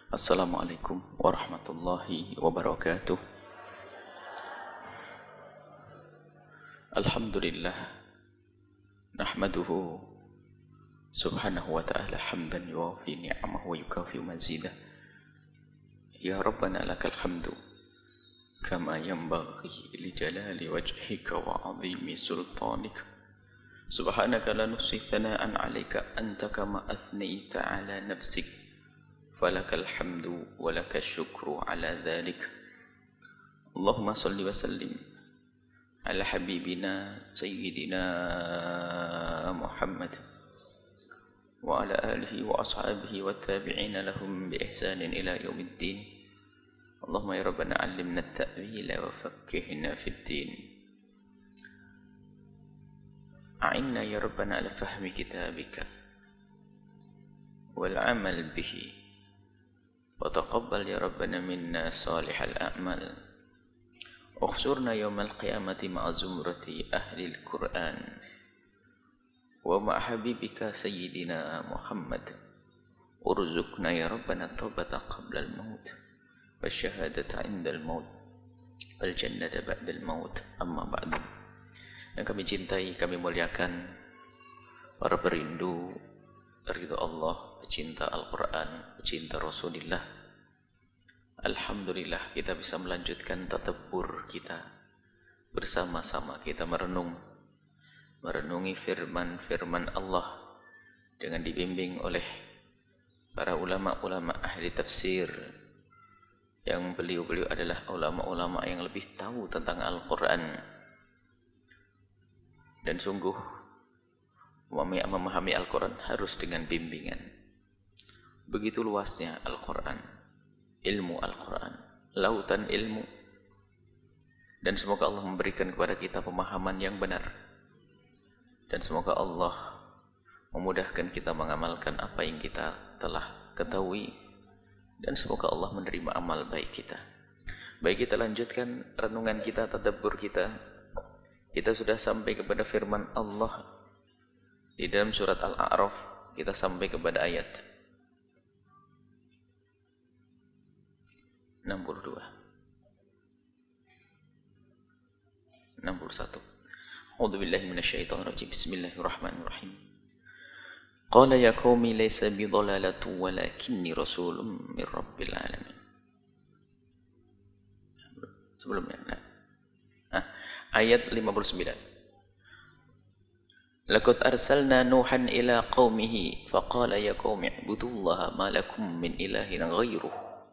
Assalamualaikum warahmatullahi wabarakatuh. Alhamdulillah, nahmaduhu subhanahu wa ta'ala hamdan yuwafi ni'amahu wa yukafi mazidah. Ya Rabbana lakal hamdu kama yanbaghi li jalali wajhika wa 'azimi sultanika. Subhanaka la nuhsi thana'an 'alaika anta kama athnayta 'ala nafsik. Falakal hamdu wa lakal syukru 'ala dhalik. Allahumma salli wa sallim ala habibina sayyidina Muhammad wa ala alihi wa ashabihi wa tabi'ina lahum bi ihsanin ila yaumiddin. Allahumma ya Rabbana 'allimna at-ta'wila wa faqqihna fid-din. A'inna ya Rabbana ala fahmi kitabika wal 'amal bihi. وتقبل يا ربنا منا صالح الأعمال. اخسرنا يوم القيامة مع زمرة أهل القرآن ومع حبيبك سيدنا محمد. ارزقنا يا ربنا التوبة قبل الموت والشهادة عند الموت والجنة بعد الموت. أما بعد. Yang kami cintai, kami muliakan para perindu ridha Allah, pecinta Al-Quran, pecinta Rasulullah. Alhamdulillah kita bisa melanjutkan tadabbur kita bersama-sama. Kita merenungi firman-firman Allah dengan dibimbing oleh para ulama-ulama ahli tafsir, yang beliau-beliau adalah ulama-ulama yang lebih tahu tentang Al-Quran. Dan sungguh memahami Al-Quran harus dengan bimbingan. Begitu luasnya Al-Quran, ilmu Al-Quran, lautan ilmu. Dan semoga Allah memberikan kepada kita pemahaman yang benar. Dan semoga Allah memudahkan kita mengamalkan apa yang kita telah ketahui. Dan semoga Allah menerima amal baik kita. Baik, kita lanjutkan renungan kita, tadabbur kita. Kita sudah sampai kepada firman Allah di dalam surat Al-A'raf. Kita sampai kepada ayat 61. A'udzu billahi minasyaitonir rajim. Bismillahirrahmanirrahim. Qala ya qaumi laysa bi dhalalatu walakinni rasulun min rabbil alamin. Sebelumnya ayat 59. Laqad arsalna Nuhan ila qaumihi faqala ya qaumi ibudullaha ma lakum min ilahin ghairuh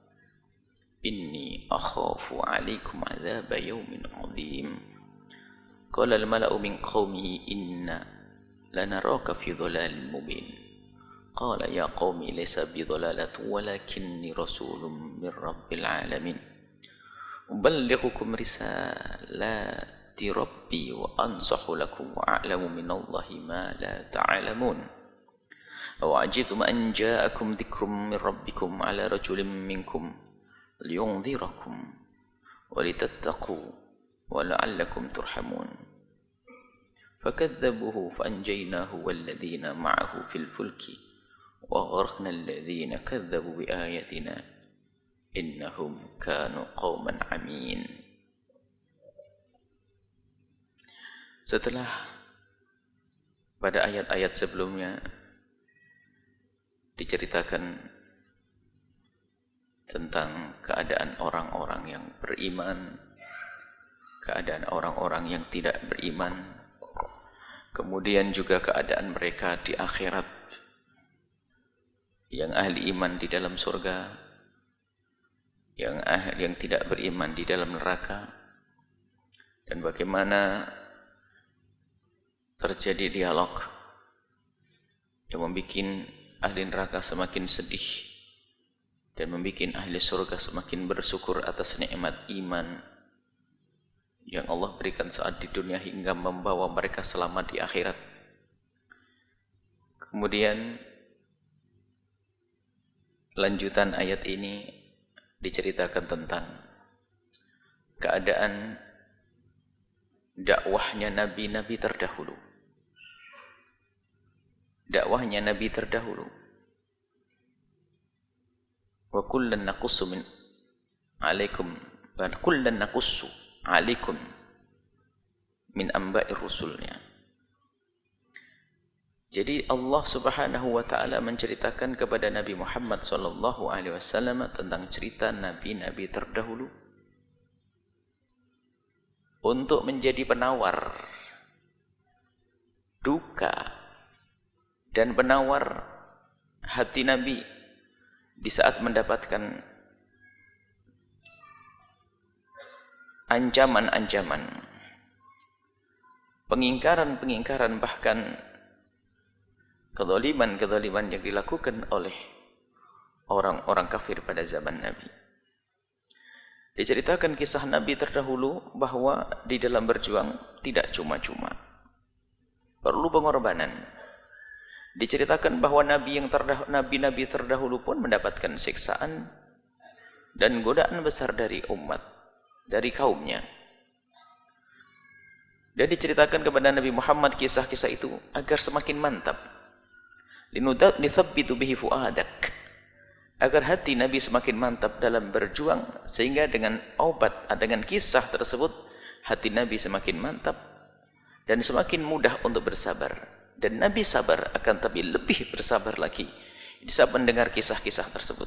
inni akhafu 'alaikum 'adzaba yaumin 'adzim. Qala al-mala'u min qaumihi inna lanaraka fi dhalalin mubin. Qala ya qaumi laysa bi dhalalatu walakinni rasulun min rabbil 'alamin. Uballighukum risalati rabbi wa ansahu lakum wa a'lamu minallahi ma la ta'lamun. Aw ajibtum an ja'akum dhikrun min rabbikum 'ala rajulin minkum liyunzirakum wa litattaqu wa la'allakum turhamun. Fakadzabuhu faanjaynahu walladhina ma'ahu fil fulki wa aghraqna alladhina kadzabu bi ayatina innahum kanu qauman 'amin. Setelah pada ayat-ayat sebelumnya diceritakan tentang keadaan orang-orang yang beriman, keadaan orang-orang yang tidak beriman, kemudian juga keadaan mereka di akhirat, yang ahli iman di dalam surga, yang tidak beriman di dalam neraka, dan bagaimana terjadi dialog yang membuat ahli neraka semakin sedih dan membuat ahli surga semakin bersyukur atas nikmat iman yang Allah berikan saat di dunia hingga membawa mereka selamat di akhirat. Kemudian lanjutan ayat ini diceritakan tentang keadaan dakwahnya nabi-nabi terdahulu. Dakwahnya nabi terdahulu. wa kullan naqussu min alaikum wa kullan naqussu alaikum min amba'ir rusulnya. Jadi Allah Subhanahu wa taala menceritakan kepada Nabi Muhammad sallallahu alaihi wasallam tentang cerita nabi-nabi terdahulu untuk menjadi penawar duka dan penawar hati Nabi di saat mendapatkan ancaman-ancaman, pengingkaran-pengingkaran, bahkan kezaliman-kezaliman yang dilakukan oleh orang-orang kafir pada zaman Nabi. Diceritakan kisah Nabi terdahulu bahwa di dalam berjuang tidak cuma-cuma, perlu pengorbanan. Diceritakan bahwa nabi-nabi terdahulu pun mendapatkan siksaan dan godaan besar dari umat, dari kaumnya. Dan diceritakan kepada Nabi Muhammad kisah-kisah itu agar semakin mantap. Linuthabbitu bihi fuadak, agar hati Nabi semakin mantap dalam berjuang, sehingga dengan dengan kisah tersebut hati Nabi semakin mantap dan semakin mudah untuk bersabar. Dan Nabi sabar, akan tapi lebih bersabar lagi di saat mendengar kisah-kisah tersebut.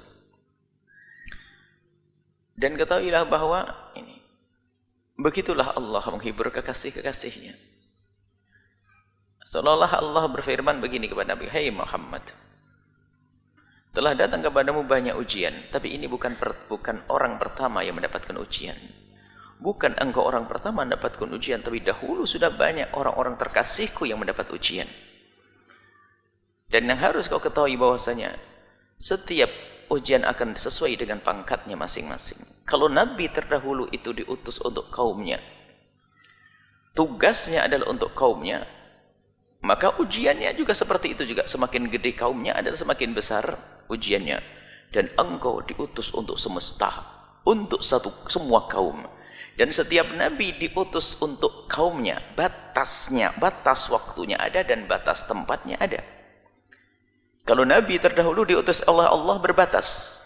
Dan ketahuilah bahwa ini, begitulah Allah menghibur kekasih-kekasihnya. Seolah-olah Allah berfirman begini kepada Nabi, "Hai Muhammad, telah datang kepadamu banyak ujian, tapi ini bukan orang pertama yang mendapatkan ujian. Bukan engkau orang pertama mendapatkan ujian, tapi dahulu sudah banyak orang-orang terkasihku yang mendapat ujian. Dan yang harus kau ketahui bahwasanya setiap ujian akan sesuai dengan pangkatnya masing-masing. Kalau Nabi terdahulu itu diutus untuk kaumnya, tugasnya adalah untuk kaumnya, maka ujiannya juga seperti itu juga. Semakin gede kaumnya adalah semakin besar ujiannya. Dan engkau diutus untuk semesta, untuk semua kaum. Dan setiap nabi diutus untuk kaumnya, batas waktunya ada dan batas tempatnya ada. Kalau nabi terdahulu diutus oleh Allah berbatas.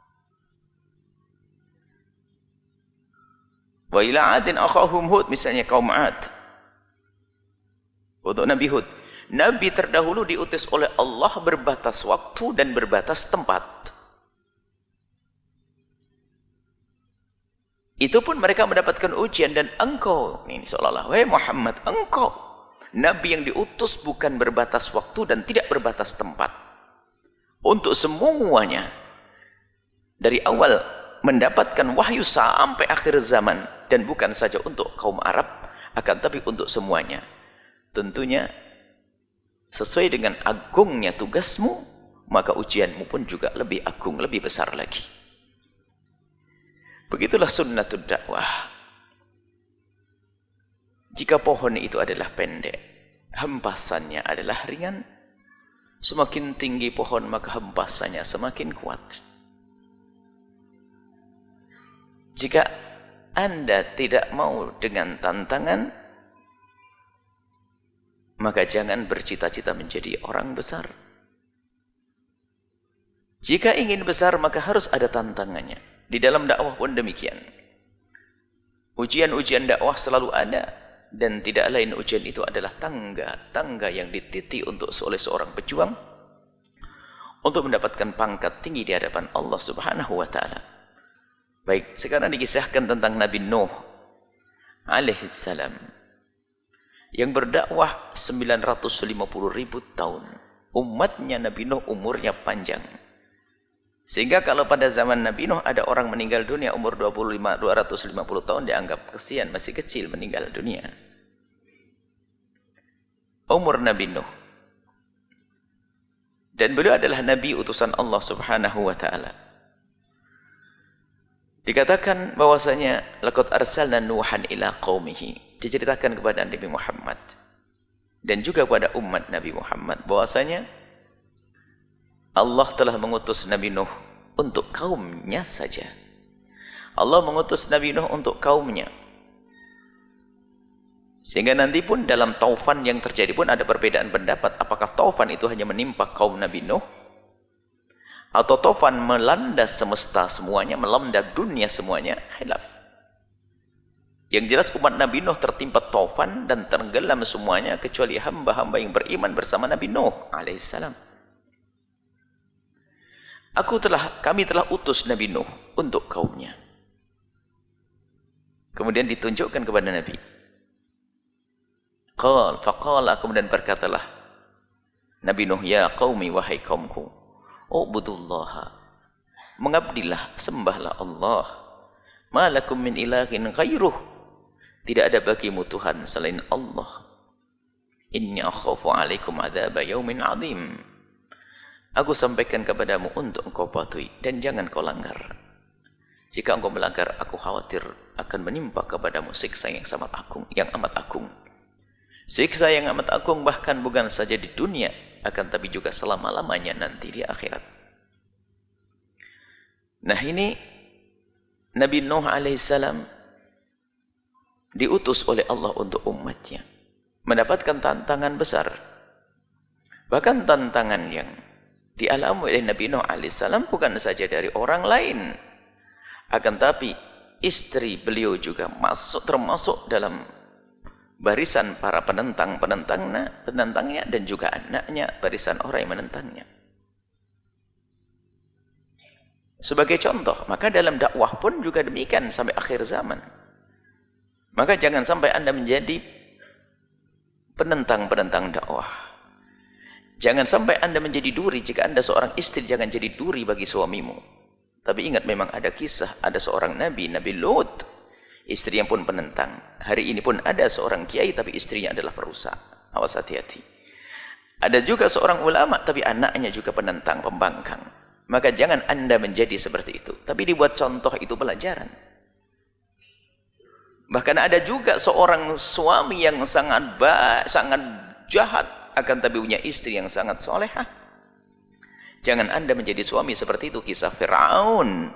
Wa ila 'adin akhahum Hud, misalnya kaum 'Ad. Untuk Nabi Hud, nabi terdahulu diutus oleh Allah berbatas waktu dan berbatas tempat. Itu pun mereka mendapatkan ujian. Dan engkau, ini seolah-olah, wahai Muhammad, engkau nabi yang diutus bukan berbatas waktu dan tidak berbatas tempat. Untuk semuanya, dari awal mendapatkan wahyu sampai akhir zaman. Dan bukan saja untuk kaum Arab, akan tapi untuk semuanya. Tentunya sesuai dengan agungnya tugasmu, maka ujianmu pun juga lebih agung, lebih besar lagi. Begitulah sunnatud dakwah. Jika pohon itu adalah pendek, hempasannya adalah ringan. Semakin tinggi pohon, maka hempasannya semakin kuat. Jika Anda tidak mau dengan tantangan, maka jangan bercita-cita menjadi orang besar. Jika ingin besar, maka harus ada tantangannya. Di dalam dakwah pun demikian. Ujian-ujian dakwah selalu ada. Dan tidak lain ujian itu adalah tangga yang dititi oleh seorang pejuang untuk mendapatkan pangkat tinggi di hadapan Allah Subhanahu wa taala. Baik, sekarang dikisahkan tentang Nabi Nuh alaihi salam yang berdakwah 950.000 tahun. Umatnya Nabi Nuh umurnya panjang. Sehingga kalau pada zaman Nabi Nuh ada orang meninggal dunia umur 250 tahun, dianggap kesian, masih kecil meninggal dunia. Umur Nabi Nuh. Dan beliau adalah Nabi utusan Allah Subhanahu wa ta'ala. Dikatakan bahwasanya laqad arsalna Nuhan ila qaumihi. Diceritakan kepada Nabi Muhammad dan juga kepada umat Nabi Muhammad bahwasanya Allah telah mengutus Nabi Nuh untuk kaumnya saja. Allah mengutus Nabi Nuh untuk kaumnya. Sehingga nanti pun dalam taufan yang terjadi pun ada perbedaan pendapat. Apakah taufan itu hanya menimpa kaum Nabi Nuh? atau tofan melanda semesta semuanya, melanda dunia semuanya, khilaf. Yang jelas umat Nabi Nuh tertimpa tofan dan tenggelam semuanya kecuali hamba-hamba yang beriman bersama Nabi Nuh alaihissalam. Kami telah utus Nabi Nuh untuk kaumnya. Kemudian ditunjukkan kepada Nabi. Faqala, kemudian berkatalah Nabi Nuh, ya qaumi, wahai kaumku, ubudullaha, mengabdilah, sembahlah Allah, ma lakum min ilahin ghairuh, tidak ada bagimu Tuhan selain Allah. Inni akhafu alaikum adzaba yaumin azim. Aku sampaikan kepadamu untuk engkau patuhi dan jangan kau langgar. Jika engkau melanggar, aku khawatir akan menimpa kepadamu siksa yang sangat agung, yang amat agung. Siksa yang amat agung bahkan bukan saja di dunia, akan tapi juga selama-lamanya nanti di akhirat. Nah, ini Nabi Nuh alaihissalam diutus oleh Allah untuk umatnya, mendapatkan tantangan besar. Bahkan tantangan yang dialami oleh Nabi Nuh alaihissalam bukan saja dari orang lain, akan tapi istri beliau juga termasuk dalam barisan para penentangnya, dan juga anaknya barisan orang yang menentangnya. Sebagai contoh, maka dalam dakwah pun juga demikian sampai akhir zaman. Maka jangan sampai Anda menjadi penentang dakwah. Jangan sampai Anda menjadi duri. Jika Anda seorang istri, jangan jadi duri bagi suamimu. Tapi ingat, memang ada kisah, ada seorang Nabi Lut, istri yang pun penentang. Hari ini pun ada seorang kiai, tapi istrinya adalah perusak. Awas, hati-hati. Ada juga seorang ulama, tapi anaknya juga penentang, pembangkang. Maka jangan Anda menjadi seperti itu. Tapi dibuat contoh, itu pelajaran. Bahkan ada juga seorang suami yang sangat jahat, akan tapi punya istri yang sangat solehah. Jangan Anda menjadi suami seperti itu. Kisah Fir'aun.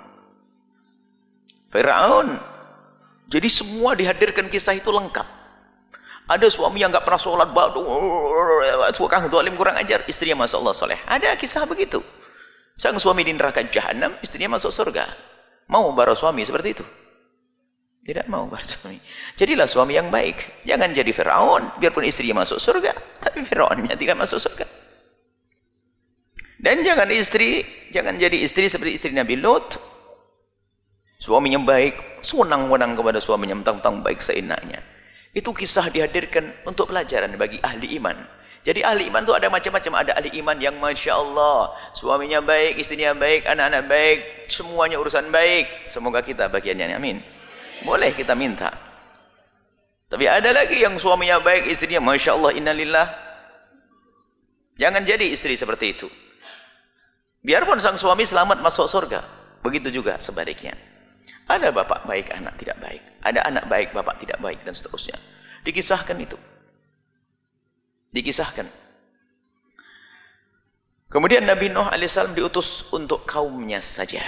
Jadi semua dihadirkan, kisah itu lengkap. Ada suami yang nggak pernah sholat, tukang zalim, kurang ajar, istrinya masya Allah soleh. Ada kisah begitu. Sang suami di neraka jahanam, istrinya masuk surga. Mau bara suami seperti itu? Tidak mau bara suami. Jadilah suami yang baik. Jangan jadi Fir'aun, biarpun istrinya masuk surga, tapi Fir'aunnya tidak masuk surga. Dan jangan jadi istri seperti istri Nabi Lut. Suaminya baik, senang-wenang kepada suaminya, mentang-mentang baik seenaknya. Itu kisah dihadirkan untuk pelajaran bagi ahli iman. Jadi ahli iman itu ada macam-macam. Ada ahli iman yang Masya Allah, suaminya baik, istrinya baik, anak-anak baik, semuanya urusan baik. Semoga kita bagiannya, amin. Boleh kita minta. Tapi ada lagi yang suaminya baik, istrinya Masya Allah, innalillah. Jangan jadi istri seperti itu. Biarpun sang suami selamat masuk surga, begitu juga sebaliknya. Ada bapak baik, anak tidak baik. Ada anak baik, bapak tidak baik, dan seterusnya. Dikisahkan itu. Dikisahkan. Kemudian Nabi Nuh alaihissalam diutus untuk kaumnya saja.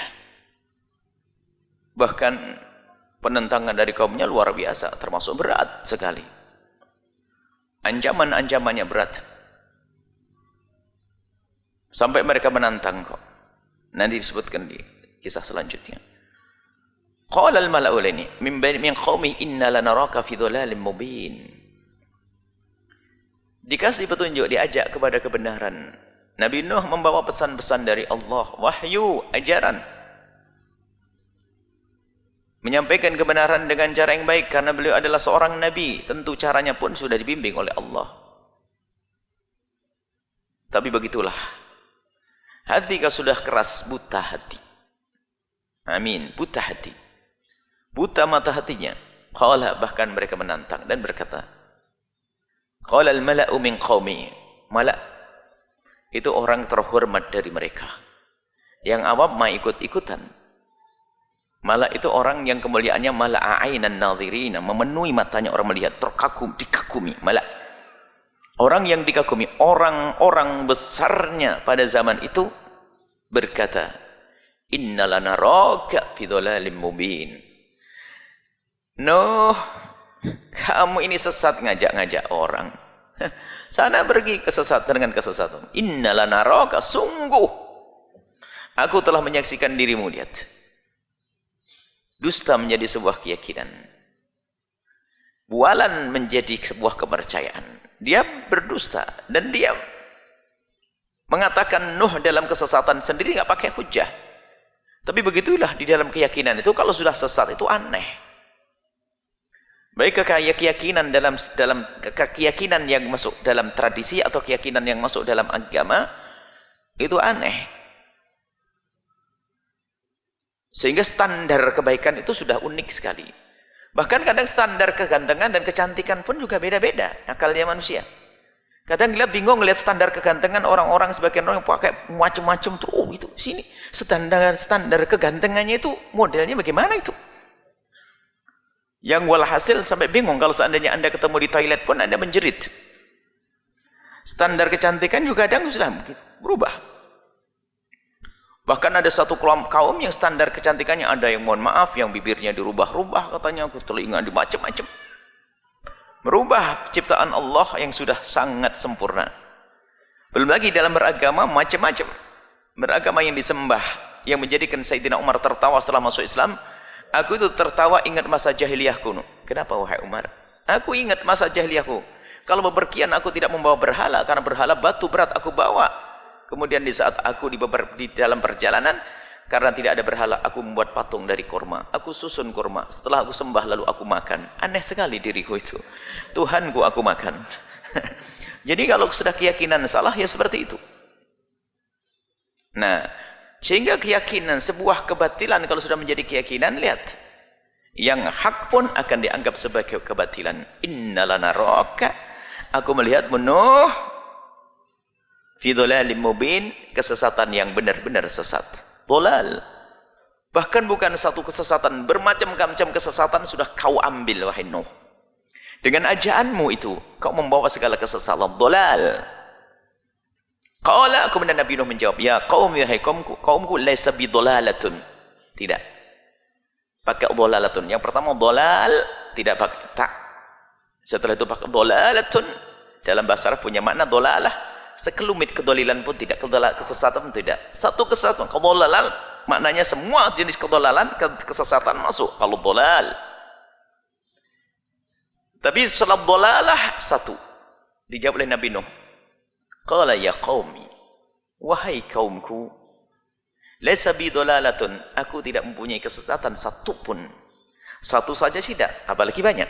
Bahkan penentangan dari kaumnya luar biasa, termasuk berat sekali. Ancaman-ancamannya berat. Sampai mereka menantang kok. Nanti disebutkan di kisah selanjutnya. Qala al-mala'u laini min qaumi inna lanaraka fi dhalalin mubin. Dikasih petunjuk, diajak kepada kebenaran. Nabi Nuh membawa pesan-pesan dari Allah, wahyu, ajaran. Menyampaikan kebenaran dengan cara yang baik karena beliau adalah seorang nabi. Tentu caranya pun sudah dibimbing oleh Allah. Tapi begitulah. Hati kau sudah keras, buta hati. Amin, buta hati. Buta mata hatinya. Qala, bahkan mereka menantang dan berkata, qala al-mala'u min qaumi. Mala' itu orang terhormat dari mereka. Yang awam mah ikut-ikutan. Mala' itu orang yang kemuliaannya mala'a ainan nadhirina, memenuhi matanya orang melihat, terkagum, dikagumi. Mala'. Orang yang dikagumi, orang-orang besarnya pada zaman itu berkata, inna lanaraka fi dhalalin mubin. Nuh, kamu ini sesat, ngajak-ngajak orang. Sana pergi kesesatan dengan kesesatan. Inna lanaraka, sungguh Aku telah menyaksikan dirimu, lihat. Dusta menjadi sebuah keyakinan. Bualan menjadi sebuah kepercayaan. Dia berdusta dan dia mengatakan Nuh dalam kesesatan sendiri nggak pakai hujah. Tapi begitulah di dalam keyakinan itu, kalau sudah sesat itu aneh. Baik keyakinan dalam keyakinan yang masuk dalam tradisi atau keyakinan yang masuk dalam agama itu aneh. Sehingga standar kebaikan itu sudah unik sekali. Bahkan kadang standar kegantengan dan kecantikan pun juga beda-beda akalnya manusia. Kadang kita bingung melihat standar kegantengan orang-orang, sebagian orang yang pakai macam-macam tuh, oh itu sini standar kegantengannya itu modelnya bagaimana itu? Yang walhasil sampai bingung kalau seandainya Anda ketemu di toilet pun Anda menjerit. Standar kecantikan juga kadang sudah begitu, berubah. Bahkan ada satu kaum yang standar kecantikannya ada yang mohon maaf, yang bibirnya dirubah-rubah katanya, telinga macam-macam. Merubah ciptaan Allah yang sudah sangat sempurna. Belum lagi dalam beragama macam-macam. Beragama yang disembah, yang menjadikan Sayyidina Umar tertawa setelah masuk Islam. Aku itu tertawa ingat masa jahiliyahku. Kenapa wahai Umar? Aku ingat masa jahiliyahku. Kalau bepergian aku tidak membawa berhala, karena berhala batu berat aku bawa. Kemudian di saat aku di dalam perjalanan, karena tidak ada berhala, aku membuat patung dari kurma. Aku susun kurma. Setelah aku sembah lalu aku makan. Aneh sekali diriku itu. Tuhanku aku makan. Jadi kalau sudah keyakinan salah ya seperti itu. Nah, sehingga keyakinan sebuah kebatilan kalau sudah menjadi keyakinan, lihat. Yang hak pun akan dianggap sebagai kebatilan. Innalana raka. Aku melihat Nuh fi dhalalim mubin, kesesatan yang benar-benar sesat. Dhalal. Bahkan bukan satu kesesatan, bermacam-macam kesesatan sudah kau ambil wahai Nuh. Dengan ajaanmu itu kau membawa segala kesesatan. Dhalal. Qala, kemudian Nabi Nuh menjawab, ya qaumi, wahai kaumku, laisa bidhalalatun. Tidak. Pakai dhalalatun. Yang pertama dhalal tidak pakai ta. Setelah itu pakai dhalalatun. Dalam bahasa Arab punya makna dhalalah. Sekelumit kedolilan pun tidak, kesesatan pun tidak. Satu kesesatan, kedolalan, maknanya semua jenis kedolalan, kesesatan masuk. Kalau dolal. Tapi setelah dolalah satu. Dijawab oleh Nabi Nuh. Qala ya qaumi, wahai kaumku, laisa bi dolalatun, aku tidak mempunyai kesesatan satu pun. Satu saja tidak, apalagi banyak.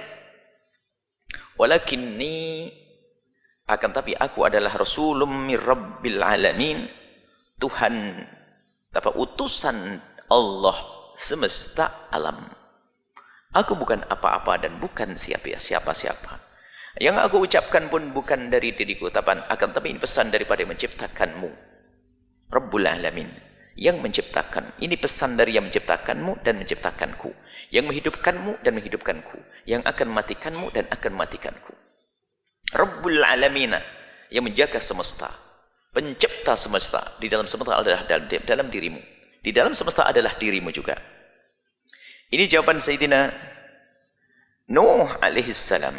Walakinni, akan tapi aku adalah rasulun mir rabbil alamin, Tuhan apa utusan Allah semesta alam. Aku bukan apa-apa dan bukan siapa-siapa. Yang aku ucapkan pun bukan dari diriku, akan tapi ini pesan daripada yang menciptakanmu, Rabbul Alamin, yang menciptakan. Ini pesan dari yang menciptakanmu dan menciptakanku, yang menghidupkanmu dan menghidupkanku, yang akan matikanmu dan akan matikanku. Rabbul Alamin, yang menjaga semesta, pencipta semesta. Di dalam semesta adalah dalam dirimu, di dalam semesta adalah dirimu juga. Ini jawaban Sayyidina Nuh alaihi salam.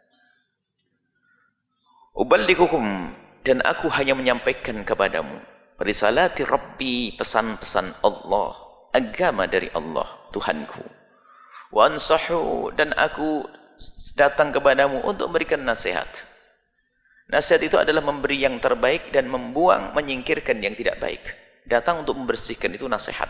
Uballigukum, dan aku hanya menyampaikan kepadamu risalati Rabbi, pesan-pesan Allah, agama dari Allah Tuhanku. Wa ansahu, dan aku datang kepadamu untuk memberikan nasihat. Nasihat itu adalah memberi yang terbaik dan membuang, menyingkirkan yang tidak baik. Datang untuk membersihkan, itu nasihat.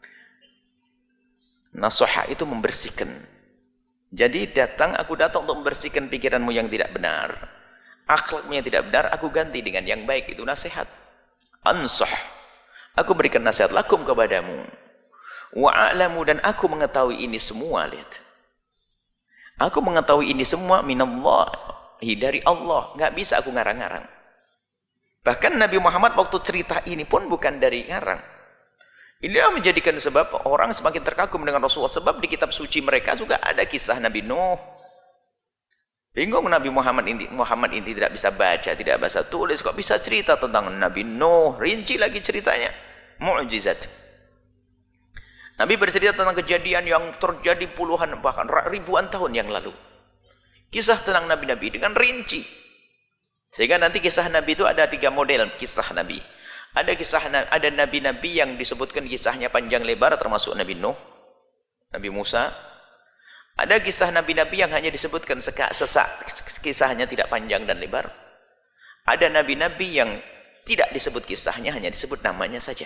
Nasihat itu membersihkan. Jadi aku datang untuk membersihkan pikiranmu yang tidak benar. Akhlakmu yang tidak benar, aku ganti dengan yang baik, itu nasihat. Ansah, aku berikan nasihat lakum kepadamu. Wa a'lamu, dan aku mengetahui ini semua, lihat. Aku mengetahui ini semua minallah, dari Allah, nggak bisa aku ngarang-ngarang. Bahkan Nabi Muhammad waktu cerita ini pun bukan dari ngarang. Inilah menjadikan sebab orang semakin terkagum dengan Rasulullah, sebab di kitab suci mereka juga ada kisah Nabi Nuh. Bingung Nabi Muhammad ini tidak bisa baca, tidak bisa tulis, kok bisa cerita tentang Nabi Nuh, rinci lagi ceritanya, mukjizat. Nabi bercerita tentang kejadian yang terjadi puluhan bahkan ribuan tahun yang lalu. Kisah tentang nabi-nabi dengan rinci. Sehingga nanti kisah Nabi itu ada 3 model kisah Nabi. Ada nabi-nabi yang disebutkan kisahnya panjang lebar, termasuk Nabi Nuh, Nabi Musa. Ada kisah nabi-nabi yang hanya disebutkan sesak, kisahnya tidak panjang dan lebar. Ada nabi-nabi yang tidak disebut kisahnya, hanya disebut namanya saja.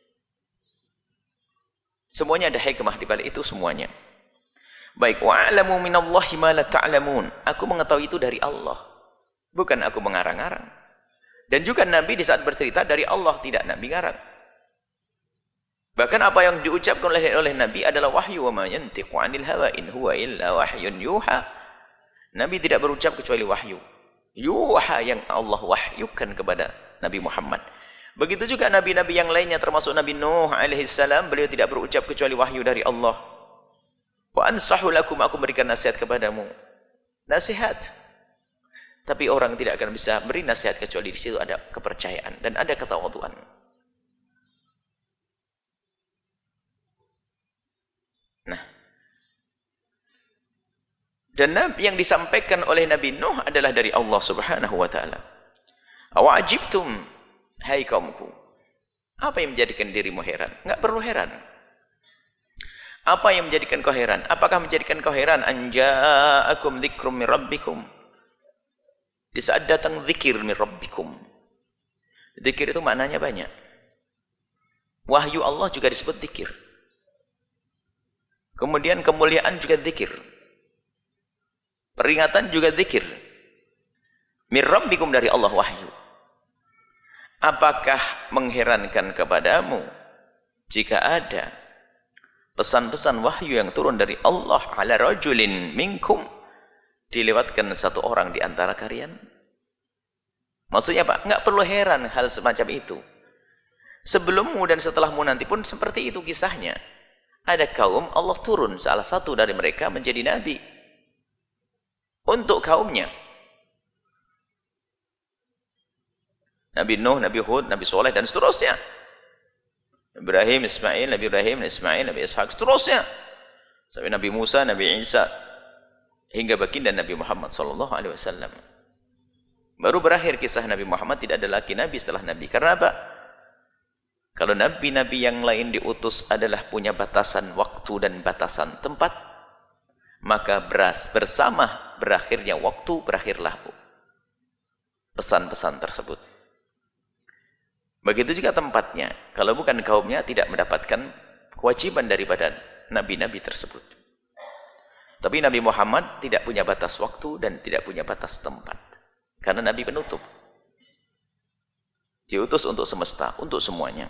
Semuanya ada hikmah di balik itu semuanya. Baik, wa'alamu minallahi ma la ta'lamun. Aku mengetahui itu dari Allah, bukan aku mengarang-arang. Dan juga Nabi di saat bercerita dari Allah, tidak Nabi ngarang. Bahkan apa yang diucapkan oleh Nabi adalah wahyu, wa ma yantiqu 'anil hawa in huwa illa wahyun yuha. Nabi tidak berucap kecuali wahyu. Yuha, yang Allah wahyukan kepada Nabi Muhammad. Begitu juga nabi-nabi yang lainnya, termasuk Nabi Nuh alaihissalam, beliau tidak berucap kecuali wahyu dari Allah. Wa ansahu lakum, aku berikan nasihat kepadamu. Nasihat. Tapi orang tidak akan bisa beri nasihat kecuali di situ ada kepercayaan dan ada ketawaduan. Nah, dan yang disampaikan oleh Nabi Nuh adalah dari Allah Subhanahu wa taala. Awa'ajibtum, hai kaumku, apa yang menjadikan dirimu heran? Enggak perlu heran. Apa yang menjadikan kau heran? Apakah menjadikan kau heran? Anja'akum dzikrum min rabbikum. Di saat datang zikir min rabbikum. Zikir itu maknanya banyak. Wahyu Allah juga disebut zikir. Kemudian kemuliaan juga zikir. Peringatan juga zikir. Min rabbikum, dari Allah wahyu. Apakah mengherankan kepadamu jika ada pesan-pesan wahyu yang turun dari Allah ala rajulin minkum, dilewatkan satu orang di antara kalian? Maksudnya apa? Enggak perlu heran hal semacam itu. Sebelummu dan setelahmu nanti pun seperti itu kisahnya. Ada kaum Allah turun salah satu dari mereka menjadi nabi untuk kaumnya. Nabi Nuh, Nabi Hud, Nabi Soleh dan seterusnya. Ibrahim, Ismail, Nabi Ibrahim, Ismail, Nabi Ishaq, seterusnya. Sampai Nabi Musa, Nabi Isa, hingga baginda Nabi Muhammad SAW. Baru berakhir kisah Nabi Muhammad, tidak ada lagi Nabi setelah Nabi. Karena apa? Kalau Nabi-Nabi yang lain diutus adalah punya batasan waktu dan batasan tempat, maka bersama berakhirnya waktu, berakhirlah pesan-pesan tersebut. Begitu juga tempatnya. Kalau bukan kaumnya, tidak mendapatkan kewajiban daripada Nabi-Nabi tersebut. Tapi Nabi Muhammad tidak punya batas waktu dan tidak punya batas tempat. Karena Nabi penutup. Diutus untuk semesta, untuk semuanya.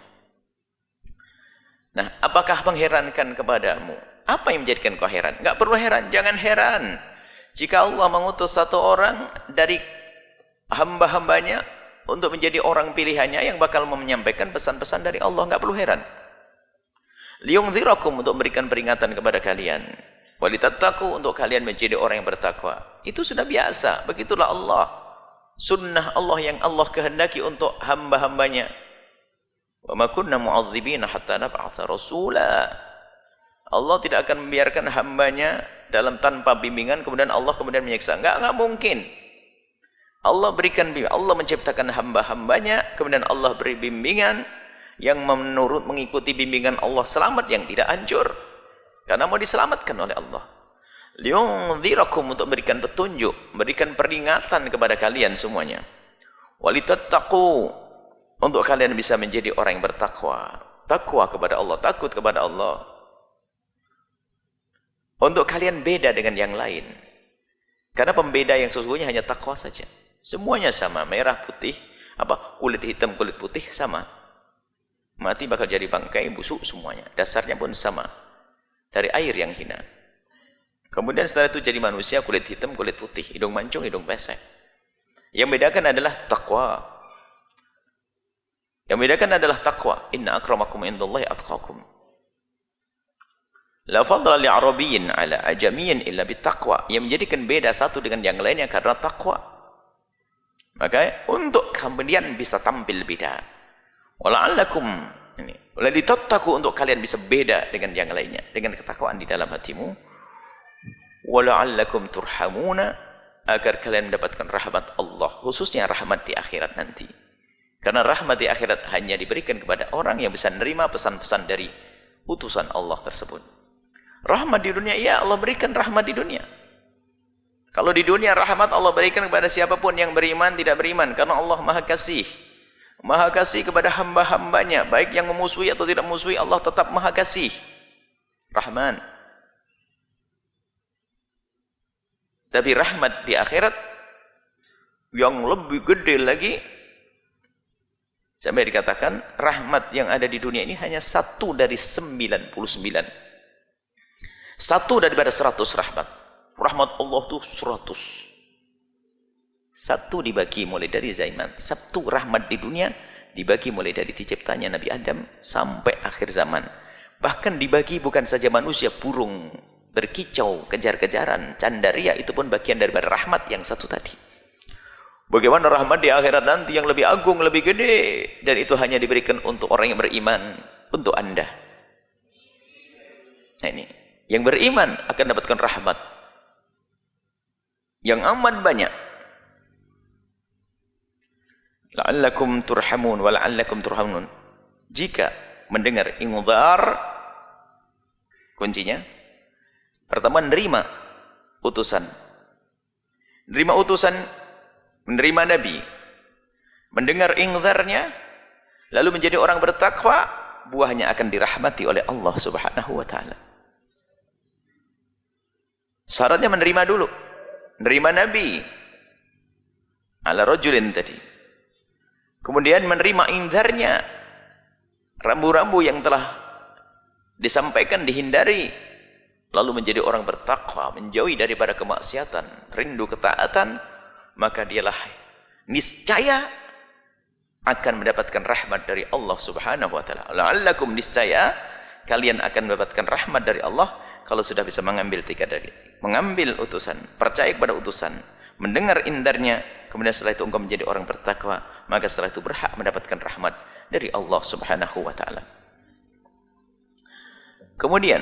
Nah, apakah mengherankan kepadamu? Apa yang menjadikan kau heran? Enggak perlu heran, jangan heran. Jika Allah mengutus satu orang dari hamba-hambanya untuk menjadi orang pilihannya yang bakal menyampaikan pesan-pesan dari Allah, enggak perlu heran. Liyungdzirakum, untuk memberikan peringatan kepada kalian. Walitattaqu, untuk kalian menjadi orang yang bertakwa. Itu sudah biasa, begitulah Allah. Sunnah Allah yang Allah kehendaki untuk hamba-hambanya. Wa ma kunna mu'adzibina hatta nab'atha rasula. Allah tidak akan membiarkan hambanya dalam tanpa bimbingan kemudian Allah menyiksa. Enggak mungkin. Allah berikan bimbingan, Allah menciptakan hamba-hambanya, kemudian Allah beri bimbingan yang menurut mengikuti bimbingan Allah selamat, yang tidak hancur. Karena mau diselamatkan oleh Allah. Liyundzirakum, untuk memberikan petunjuk, memberikan peringatan kepada kalian semuanya. Walitattaqu, untuk kalian bisa menjadi orang yang bertakwa. Takwa kepada Allah, takut kepada Allah. Untuk kalian beda dengan yang lain. Karena pembeda yang sesungguhnya hanya takwa saja. Semuanya sama, merah, putih, kulit hitam, kulit putih sama. Mati bakal jadi bangkai, busuk semuanya. Dasarnya pun sama. Dari air yang hina. Kemudian setelah itu jadi manusia, kulit hitam, kulit putih, hidung mancung, hidung pesek. Yang membedakan adalah takwa. Yang membedakan adalah takwa. Inna akramakum indallahi atqakum. La fadla li'arabiyyin ala ajamiyyin illa bittaqwa. Yang menjadikan beda satu dengan yang lainnya karena takwa. Maka untuk kemudian bisa tampil beda. Wala'allakum, ini, walitattaqu, untuk kalian bisa beda dengan yang lainnya, dengan ketakwaan di dalam hatimu. Wala'allakum turhamuna, agar kalian mendapatkan rahmat Allah, khususnya rahmat di akhirat nanti. Karena rahmat di akhirat hanya diberikan kepada orang yang bisa menerima pesan-pesan dari utusan Allah tersebut. Rahmat di dunia, ya Allah berikan rahmat di dunia. Kalau di dunia rahmat Allah berikan kepada siapapun yang beriman, tidak beriman. Karena Allah maha kasih. Maha kasih kepada hamba-hambanya. Baik yang memusuhi atau tidak memusuhi, Allah tetap maha kasih. Rahman. Tapi rahmat di akhirat yang lebih gede lagi, sampai dikatakan rahmat yang ada di dunia ini hanya 1 dari 99. 1 daripada 100 rahmat. Rahmat Allah itu 100. 1 dibagi mulai dari zaman. 1 rahmat di dunia dibagi mulai dari diciptanya Nabi Adam sampai akhir zaman. Bahkan dibagi bukan saja manusia, burung berkicau, kejar-kejaran, candaria, itu pun bagian daripada rahmat yang 1 tadi. Bagaimana rahmat di akhirat nanti yang lebih agung, lebih gede, dan itu hanya diberikan untuk orang yang beriman, untuk Anda. Nah ini, yang beriman akan dapatkan rahmat yang amat banyak. La'allakum turhamun wa la'allakum turhamun. Jika mendengar ingdhar, kuncinya pertama menerima utusan. Menerima utusan, menerima Nabi, mendengar ingdharnya, lalu menjadi orang bertakwa, buahnya akan dirahmati oleh Allah Subhanahu wa taala. Syaratnya menerima dulu. Menerima Nabi ala rajulin tadi. Kemudian menerima ingdharnya, rambu-rambu yang telah disampaikan, dihindari, lalu menjadi orang bertakwa, menjauhi daripada kemaksiatan, rindu ketaatan, maka dialah niscaya akan mendapatkan rahmat dari Allah Subhanahu wa taala. La'allakum, niscaya kalian akan mendapatkan rahmat dari Allah kalau sudah bisa mengambil 3 dari mengambil utusan, percaya kepada utusan, mendengar ingdharnya, kemudian setelah itu engkau menjadi orang bertakwa, maka setelah itu berhak mendapatkan rahmat dari Allah Subhanahu wa taala. Kemudian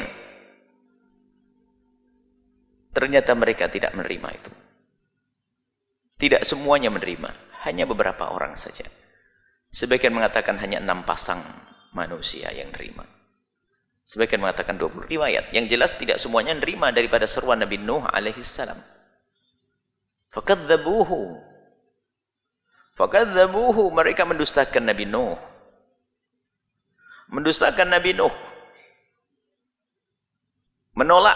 ternyata mereka tidak menerima itu. Tidak semuanya menerima, hanya beberapa orang saja. Sebagian mengatakan hanya 6 pasang manusia yang menerima. Sebagian mengatakan 20 riwayat. Yang jelas tidak semuanya menerima daripada seruan Nabi Nuh alaihi salam. Fakadzabuhu. Fakadzabuhu, mereka mendustakan Nabi Nuh. Mendustakan Nabi Nuh. Menolak.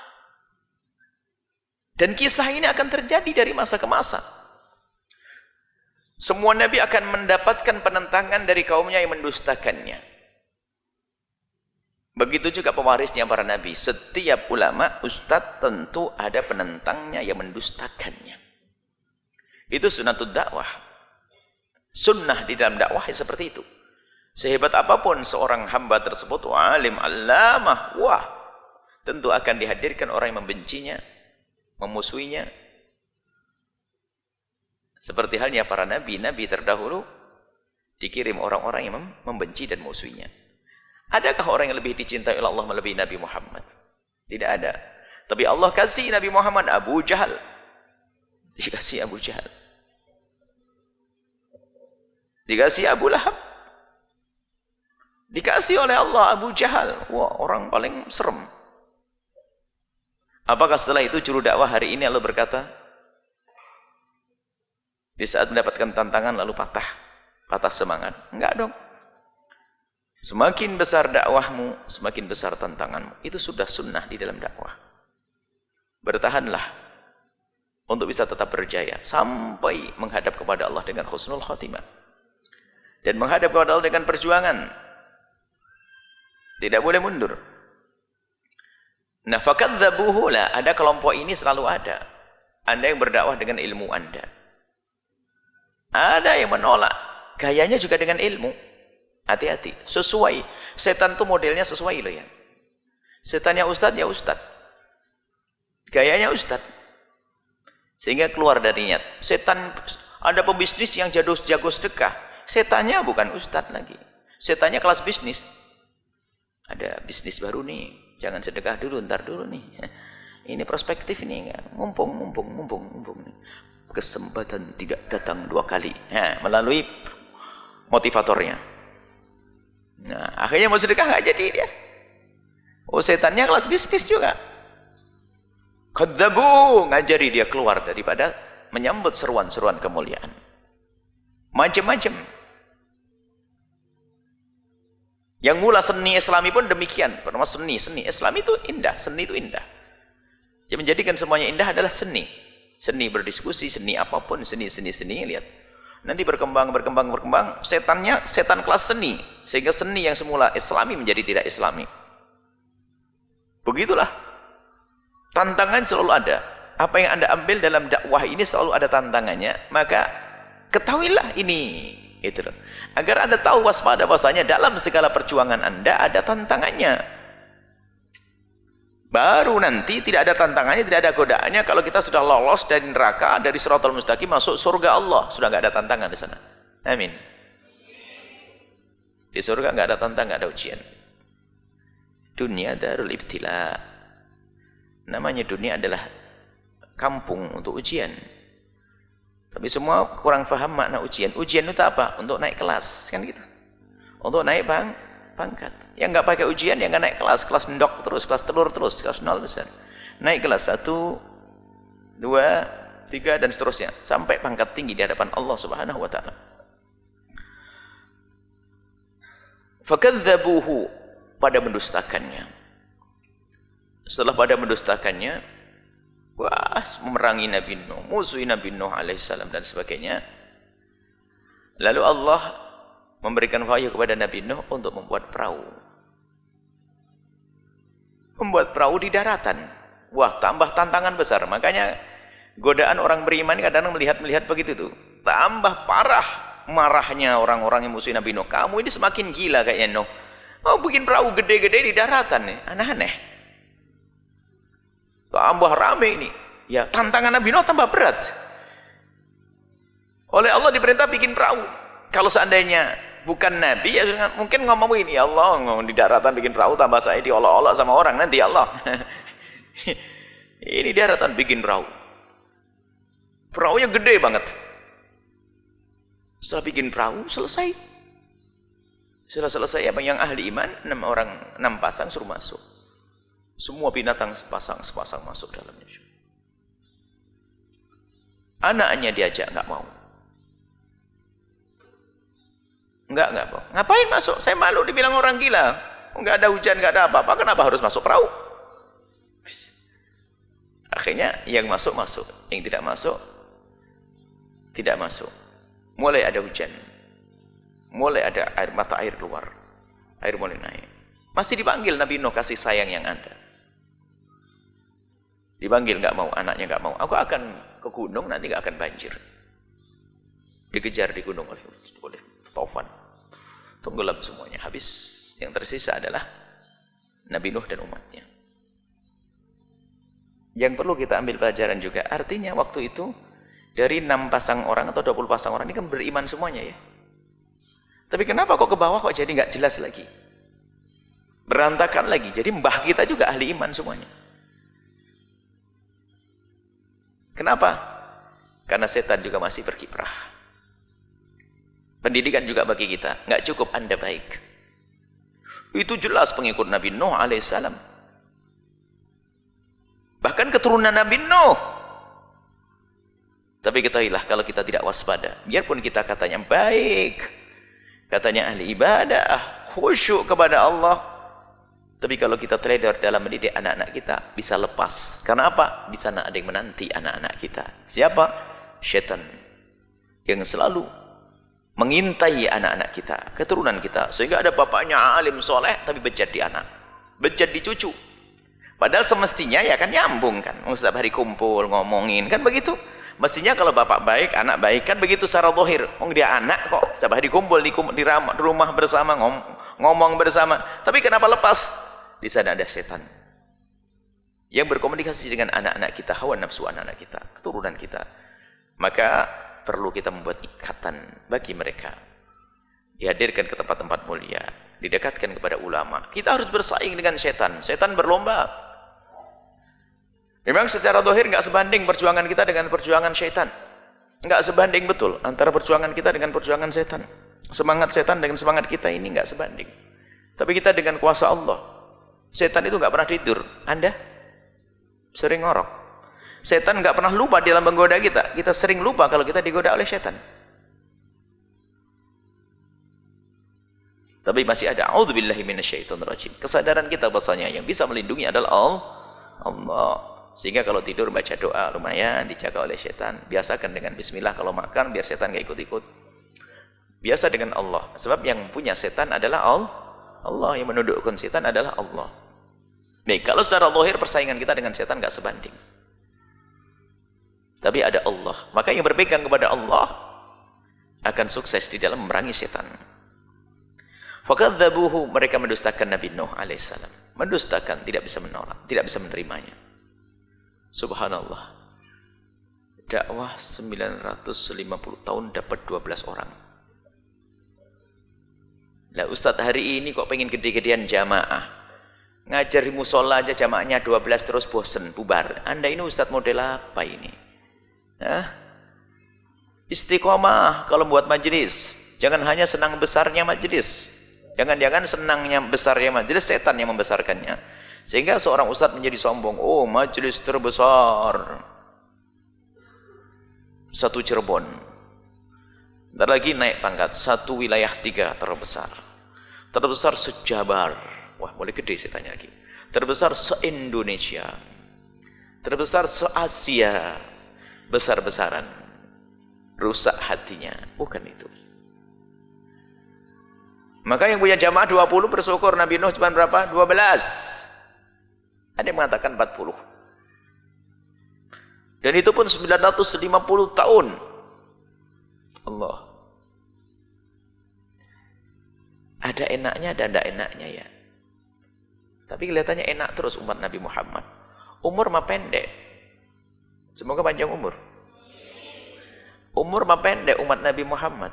Dan kisah ini akan terjadi dari masa ke masa. Semua nabi akan mendapatkan penentangan dari kaumnya yang mendustakannya. Begitu juga pewarisnya para nabi. Setiap ulama, ustadz tentu ada penentangnya yang mendustakannya. Itu sunnatud dakwah. Sunnah di dalam dakwah seperti itu. Sehebat apapun seorang hamba tersebut, alim, allamah, wah, tentu akan dihadirkan orang yang membencinya, memusuhinya. Seperti halnya para nabi terdahulu dikirim orang-orang yang membenci dan musuhinya. Adakah orang yang lebih dicintai oleh Allah melebihi Nabi Muhammad? Tidak ada. Tapi Allah kasih Nabi Muhammad Abu Jahal. Dikasih Abu Jahal. Dikasih Abu Lahab. Dikasih oleh Allah Abu Jahal. Wah, orang paling serem. Apakah setelah itu juru dakwah hari ini Allah berkata, di saat mendapatkan tantangan lalu patah semangat? Enggak dong. Semakin besar dakwahmu, semakin besar tantanganmu. Itu sudah sunnah di dalam dakwah. Bertahanlah untuk bisa tetap berjaya sampai menghadap kepada Allah dengan husnul khotimah. Dan menghadap kepada Allah dengan perjuangan. Tidak boleh mundur. Nah, fakadzabuhu, la, ada kelompok ini selalu ada. Anda yang berdakwah dengan ilmu Anda. Ada yang menolak, gayanya juga dengan ilmu. Hati-hati, sesuai. Setan itu modelnya sesuai loh ya. Setannya ustadz, ya ustadz. Gayanya ustadz. Sehingga keluar dari niat. Setan, ada pembisnis yang jago sedekah. Setannya bukan ustadz lagi. Setannya kelas bisnis. Ada bisnis baru nih, jangan sedekah dulu, ntar dulu nih. Ini prospektif nih, mumpung. Kesempatan tidak datang 2 kali. Melalui motivatornya. Nah, akhirnya mau sedekah nggak jadi dia. Oh, setannya kelas bisnis juga. Kadzabu, ngajari dia keluar daripada menyambut seruan-seruan kemuliaan. Macam-macam. Yang mula seni Islami pun demikian. Pertama seni Islami itu indah, seni itu indah. Yang menjadikan semuanya indah adalah seni. Seni berdiskusi, seni apapun, seni, lihat. Nanti berkembang, setannya setan kelas seni. Sehingga seni yang semula Islami menjadi tidak Islami. Begitulah. Tantangan selalu ada. Apa yang Anda ambil dalam dakwah ini selalu ada tantangannya. Maka ketahuilah ini. Gitu loh. Agar Anda tahu waspada bahwasanya dalam segala perjuangan Anda ada tantangannya. Baru nanti tidak ada tantangannya, tidak ada godaannya kalau kita sudah lolos dari neraka, dari Shiratal Mustaqim masuk surga Allah, sudah nggak ada tantangan di sana. Amin. Di surga nggak ada tantangan, nggak ada ujian. Dunia darul ibtila. Namanya dunia adalah kampung untuk ujian. Tapi semua kurang paham makna ujian. Ujian itu apa? Untuk naik kelas, kan gitu. Untuk naik pangkat. Yang nggak pakai ujian, yang nggak naik kelas, kelas ndok terus, kelas telur terus, kelas nol besar. Naik kelas 1, 2, 3 dan seterusnya sampai pangkat tinggi di hadapan Allah Subhanahu wa taala. Fakadzabuhu, pada mendustakannya. Setelah pada mendustakannya, wah, memerangi Nabi Nuh, musuhi Nabi Nuh alaihissalam dan sebagainya. Lalu Allah memberikan wahyu kepada Nabi Nuh untuk membuat perahu. Membuat perahu di daratan. Wah, tambah tantangan besar. Makanya godaan orang beriman kadang melihat begitu tuh. Tambah parah marahnya orang-orang yang musuhi Nabi Nuh. Kamu ini semakin gila kayaknya Nuh. Oh, bikin perahu gede-gede di daratan nih. Aneh-aneh. Tambah rame ini. Ya, tantangan Nabi Nuh tambah berat. Oleh Allah diperintah bikin perahu. Kalau seandainya bukan Nabi, ya mungkin ngomong ini, ya Allah, di daratan bikin perahu, tambah saya diolok-olok sama orang nanti, ya Allah. Ini daratan bikin perahu. Perahunya gede banget. Setelah bikin perahu, selesai. Setelah selesai, apa yang ahli iman, 6 pasang suruh masuk. Semua binatang sepasang masuk dalamnya. Anaknya diajak, nggak mau. Enggak mau. Ngapain masuk? Saya malu dibilang orang gila. Enggak ada hujan, enggak ada apa-apa. Kenapa harus masuk perahu? Akhirnya yang masuk, yang tidak masuk, tidak masuk. Mulai ada hujan. Mulai ada mata air keluar. Air mulai naik. Masih dipanggil Nabi Nuh kasih sayang yang ada. Dipanggil, nggak mau, anaknya nggak mau. Aku akan ke gunung, nanti nggak akan banjir. Dikejar di gunung oleh taufan. Tenggelam semuanya. Habis yang tersisa adalah Nabi Nuh dan umatnya. Yang perlu kita ambil pelajaran juga, artinya waktu itu dari 6 pasang orang atau 20 pasang orang ini kan beriman semuanya ya. Tapi kenapa kok ke bawah kok jadi nggak jelas lagi? Berantakan lagi. Jadi mbah kita juga ahli iman semuanya. Kenapa? Karena setan juga masih berkiprah. Pendidikan juga bagi kita. Nggak cukup Anda baik. Itu jelas pengikut Nabi Nuh alaihissalam. Bahkan keturunan Nabi Nuh. Tapi ketahuilah kalau kita tidak waspada, biarpun kita katanya baik, katanya ahli ibadah, khusyuk kepada Allah, tapi kalau kita teledor dalam mendidik anak-anak kita, bisa lepas. Karena apa? Di sana ada yang menanti anak-anak kita. Siapa? Syaitan. Yang selalu mengintai anak-anak kita, keturunan kita. Sehingga ada bapaknya alim soleh, tapi bejat di anak. Bejat di cucu. Padahal semestinya ya kan nyambung kan. Setiap hari kumpul, ngomongin. Kan begitu. Mestinya kalau bapak baik, anak baik. Kan begitu secara zahir. Dia anak kok. Setiap hari kumpul di rumah bersama, ngomong bersama. Tapi kenapa lepas? Di sana ada setan yang berkomunikasi dengan anak-anak kita, hawa nafsu anak-anak kita, keturunan kita. Maka perlu kita membuat ikatan bagi mereka, dihadirkan ke tempat-tempat mulia, didekatkan kepada ulama. Kita harus bersaing dengan setan. Setan berlomba. Memang secara zahir nggak sebanding perjuangan kita dengan perjuangan setan. Nggak sebanding betul antara perjuangan kita dengan perjuangan setan. Semangat setan dengan semangat kita ini nggak sebanding. Tapi kita dengan kuasa Allah. Setan itu nggak pernah tidur. Anda sering ngorok. Setan nggak pernah lupa dalam menggoda kita. Kita sering lupa kalau kita digoda oleh setan. Tapi masih ada a'udzubillahi minasyaitonirrajim. Kesadaran kita bahasanya yang bisa melindungi adalah Allah. Sehingga kalau tidur baca doa lumayan dijaga oleh setan. Biasakan dengan bismillah kalau makan biar setan nggak ikut-ikut. Biasa dengan Allah. Sebab yang punya setan adalah Allah. Yang menundukkan setan adalah Allah. Baik, kalau secara zahir persaingan kita dengan setan nggak sebanding. Tapi ada Allah. Maka yang berpegang kepada Allah akan sukses di dalam memerangi setan. Fakadzabuhu, mereka mendustakan Nabi Nuh alaihissalam. Mendustakan, tidak bisa menolak, tidak bisa menerimanya. Subhanallah. Dakwah 950 tahun dapat 12 orang. Lah Ustadz hari ini kok pengen gede-gedean jamaah. Ngajar di musola aja jamaahnya 12 terus bosen, bubar. Anda ini Ustadz model apa ini? Hah? Istiqomah kalau buat majelis. Jangan hanya senang besarnya majelis. Jangan-jangan senangnya besarnya majelis, setan yang membesarkannya. Sehingga seorang Ustadz menjadi sombong. Oh, majelis terbesar satu Cirebon. Ntar lagi naik pangkat, satu wilayah 3 terbesar. Terbesar sejabar. Wah, boleh gede saya tanya lagi. Terbesar se-Indonesia. Terbesar se-Asia. Besar-besaran. Rusak hatinya. Bukan itu. Maka yang punya jamaah 20 bersyukur. Nabi Nuh cuma berapa? 12. Ada yang mengatakan 40. Dan itu pun 950 tahun. Allah. Ada enaknya dan tidak enaknya ya. Tapi kelihatannya enak terus umat Nabi Muhammad. Umur mah pendek. Semoga panjang umur. Umur mah pendek umat Nabi Muhammad.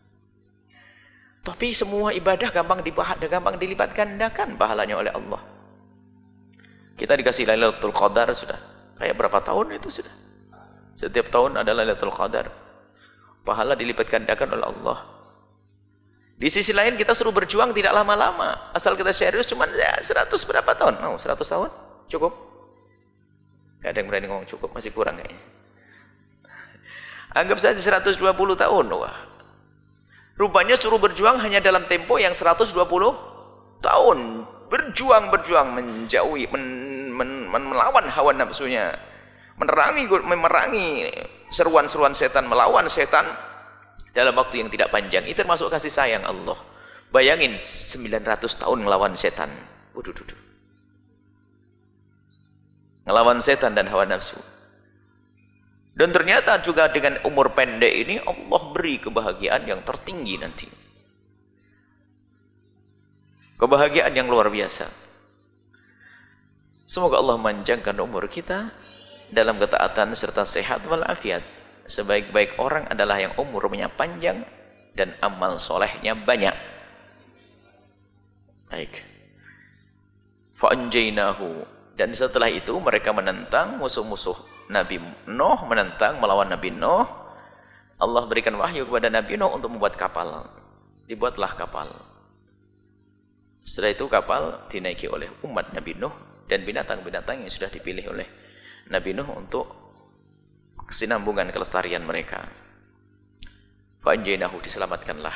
Tapi semua ibadah gampang dilipat gandakan pahalanya oleh Allah. Kita dikasih Lailatul Qadar sudah. Kayak berapa tahun itu sudah. Setiap tahun ada Lailatul Qadar. Pahala dilipat gandakan oleh Allah. Di sisi lain kita suruh berjuang tidak lama-lama. Asal kita serius cuma ya 100 berapa tahun? Oh, 100 tahun? Cukup? Gak ada yang berani ngomong cukup, masih kurang kayaknya. Anggap saja 120 tahun. Wah. Rupanya suruh berjuang hanya dalam tempo yang 120 tahun. Berjuang menjauhi, melawan hawa nafsunya. Memerangi seruan-seruan setan, melawan setan dalam waktu yang tidak panjang. Itu termasuk kasih sayang Allah. Bayangin 900 tahun melawan setan. Waduh. Ngelawan setan dan hawa nafsu. Dan ternyata juga dengan umur pendek ini Allah beri kebahagiaan yang tertinggi nanti. Kebahagiaan yang luar biasa. Semoga Allah manjangkan umur kita dalam ketaatan serta sehat walafiat. Sebaik-baik orang adalah yang umurnya panjang dan amal solehnya banyak. Baik. Fa'anjainahu. Dan setelah itu mereka menentang musuh-musuh Nabi Nuh, menentang melawan Nabi Nuh. Allah berikan wahyu kepada Nabi Nuh untuk membuat kapal. Dibuatlah kapal. Setelah itu kapal dinaiki oleh umat Nabi Nuh dan binatang-binatang yang sudah dipilih oleh Nabi Nuh untuk kesinambungan kelestarian mereka. Fa'anjainahu, diselamatkanlah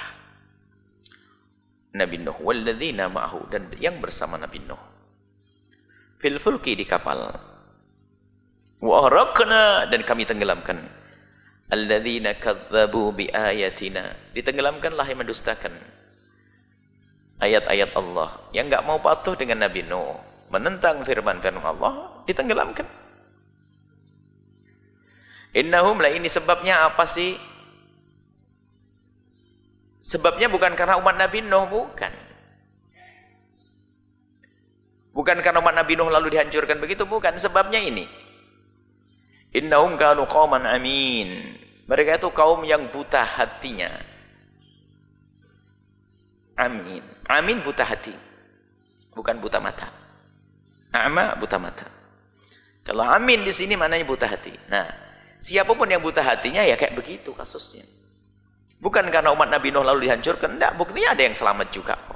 Nabi Nuh walladzina ma'ahu, dan yang bersama Nabi Nuh fil fulki, di kapal. Wa aghraqna, dan kami tenggelamkan alladzina kadzdzabu bi ayatina, ditenggelamkanlah yang mendustakan ayat-ayat Allah, yang enggak mau patuh dengan Nabi Nuh, menentang firman-firman Allah, ditenggelamkan. Innahum, lah ini sebabnya apa sih? Sebabnya bukan karena umat Nabi Nuh, bukan. Bukan karena umat Nabi Nuh lalu dihancurkan begitu, bukan. Sebabnya ini. Innahum kanu qauman amin. Mereka itu kaum yang buta hatinya. Amin. Amin buta hati. Bukan buta mata. A'ma buta mata. Kalau amin di sini maknanya buta hati. Nah, siapapun yang buta hatinya ya kayak begitu kasusnya. Bukan karena umat Nabi Nuh lalu dihancurkan, enggak, buktinya ada yang selamat juga kok.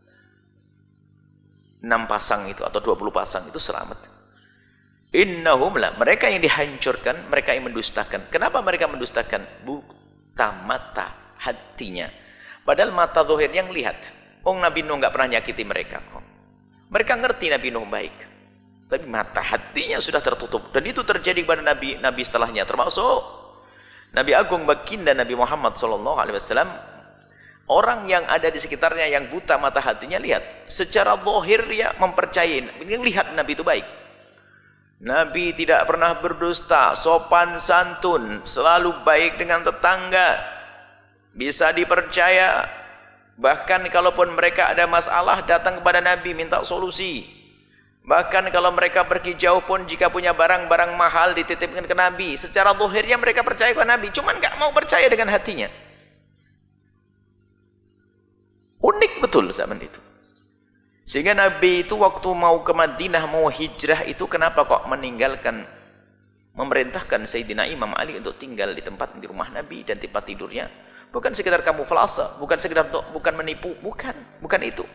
6 pasang itu atau 20 pasang itu selamat. Innahum lah, mereka yang dihancurkan, mereka yang mendustakan. Kenapa mereka mendustakan? Buta mata hatinya. Padahal mata zahirnya yang lihat. Nabi Nuh enggak pernah nyakiti mereka kok. Mereka ngerti Nabi Nuh baik. Tapi mata hatinya sudah tertutup. Dan itu terjadi pada nabi setelahnya, termasuk Nabi Agung Baginda Nabi Muhammad SAW. Orang yang ada di sekitarnya yang buta mata hatinya, lihat secara zahir dia mempercayai, lihat Nabi itu baik. Nabi tidak pernah berdusta, sopan santun, selalu baik dengan tetangga, bisa dipercaya. Bahkan kalaupun mereka ada masalah datang kepada Nabi minta solusi. Bahkan kalau mereka pergi jauh pun jika punya barang-barang mahal dititipkan ke Nabi, secara zahirnya mereka percaya kepada Nabi, cuman nggak mau percaya dengan hatinya. Unik betul zaman itu. Sehingga Nabi itu waktu mau ke Madinah, mau hijrah itu kenapa kok meninggalkan, memerintahkan Sayyidina Imam Ali untuk tinggal di rumah Nabi dan tempat tidurnya. Bukan sekedar kamuflase, bukan sekedar bukan menipu, bukan itu.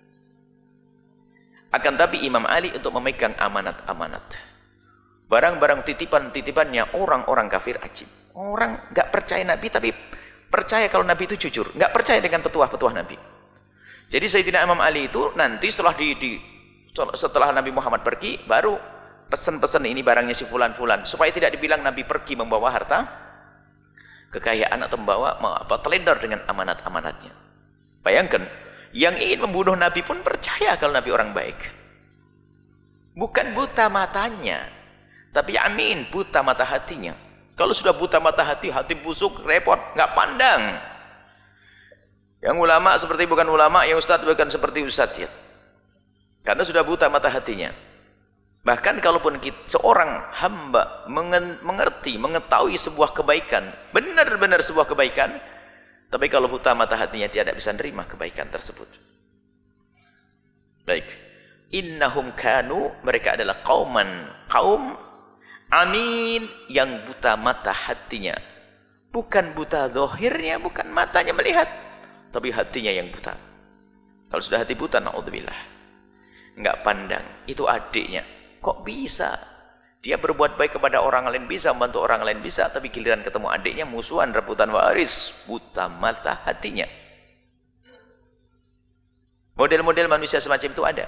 Akan tapi Imam Ali untuk memegang amanat-amanat. Barang-barang titipan-titipannya orang-orang kafir ajib. Orang nggak percaya Nabi tapi percaya kalau Nabi itu jujur, nggak percaya dengan petuah-petuah Nabi. Jadi Sayyidina Imam Ali itu nanti setelah Nabi Muhammad pergi, baru pesan-pesan ini barangnya si fulan-fulan, supaya tidak dibilang Nabi pergi membawa harta kekayaan atau membawa teledor dengan amanat-amanatnya. Bayangkan, yang ingin membunuh Nabi pun percaya kalau Nabi orang baik. Bukan buta matanya, tapi amin, buta mata hatinya. Kalau sudah buta mata hati busuk, repot, nggak pandang. Yang ulama seperti bukan ulama, yang ustadz bukan seperti ustadz ya. Karena sudah buta mata hatinya. Bahkan kalaupun seorang hamba mengerti, mengetahui sebuah kebaikan, benar-benar sebuah kebaikan, tapi kalau buta mata hatinya dia tidak bisa menerima kebaikan tersebut. Baik. Innahum kanu, mereka adalah kaum amin, yang buta mata hatinya. Bukan buta zahirnya, bukan matanya melihat, tapi hatinya yang buta. Kalau sudah hati buta, naudzubillah, enggak pandang. Itu adiknya. Kok bisa? Dia berbuat baik kepada orang lain bisa, membantu orang lain bisa, tapi giliran ketemu adiknya musuhan, rebutan waris, buta mata hatinya. Model-model manusia semacam itu ada.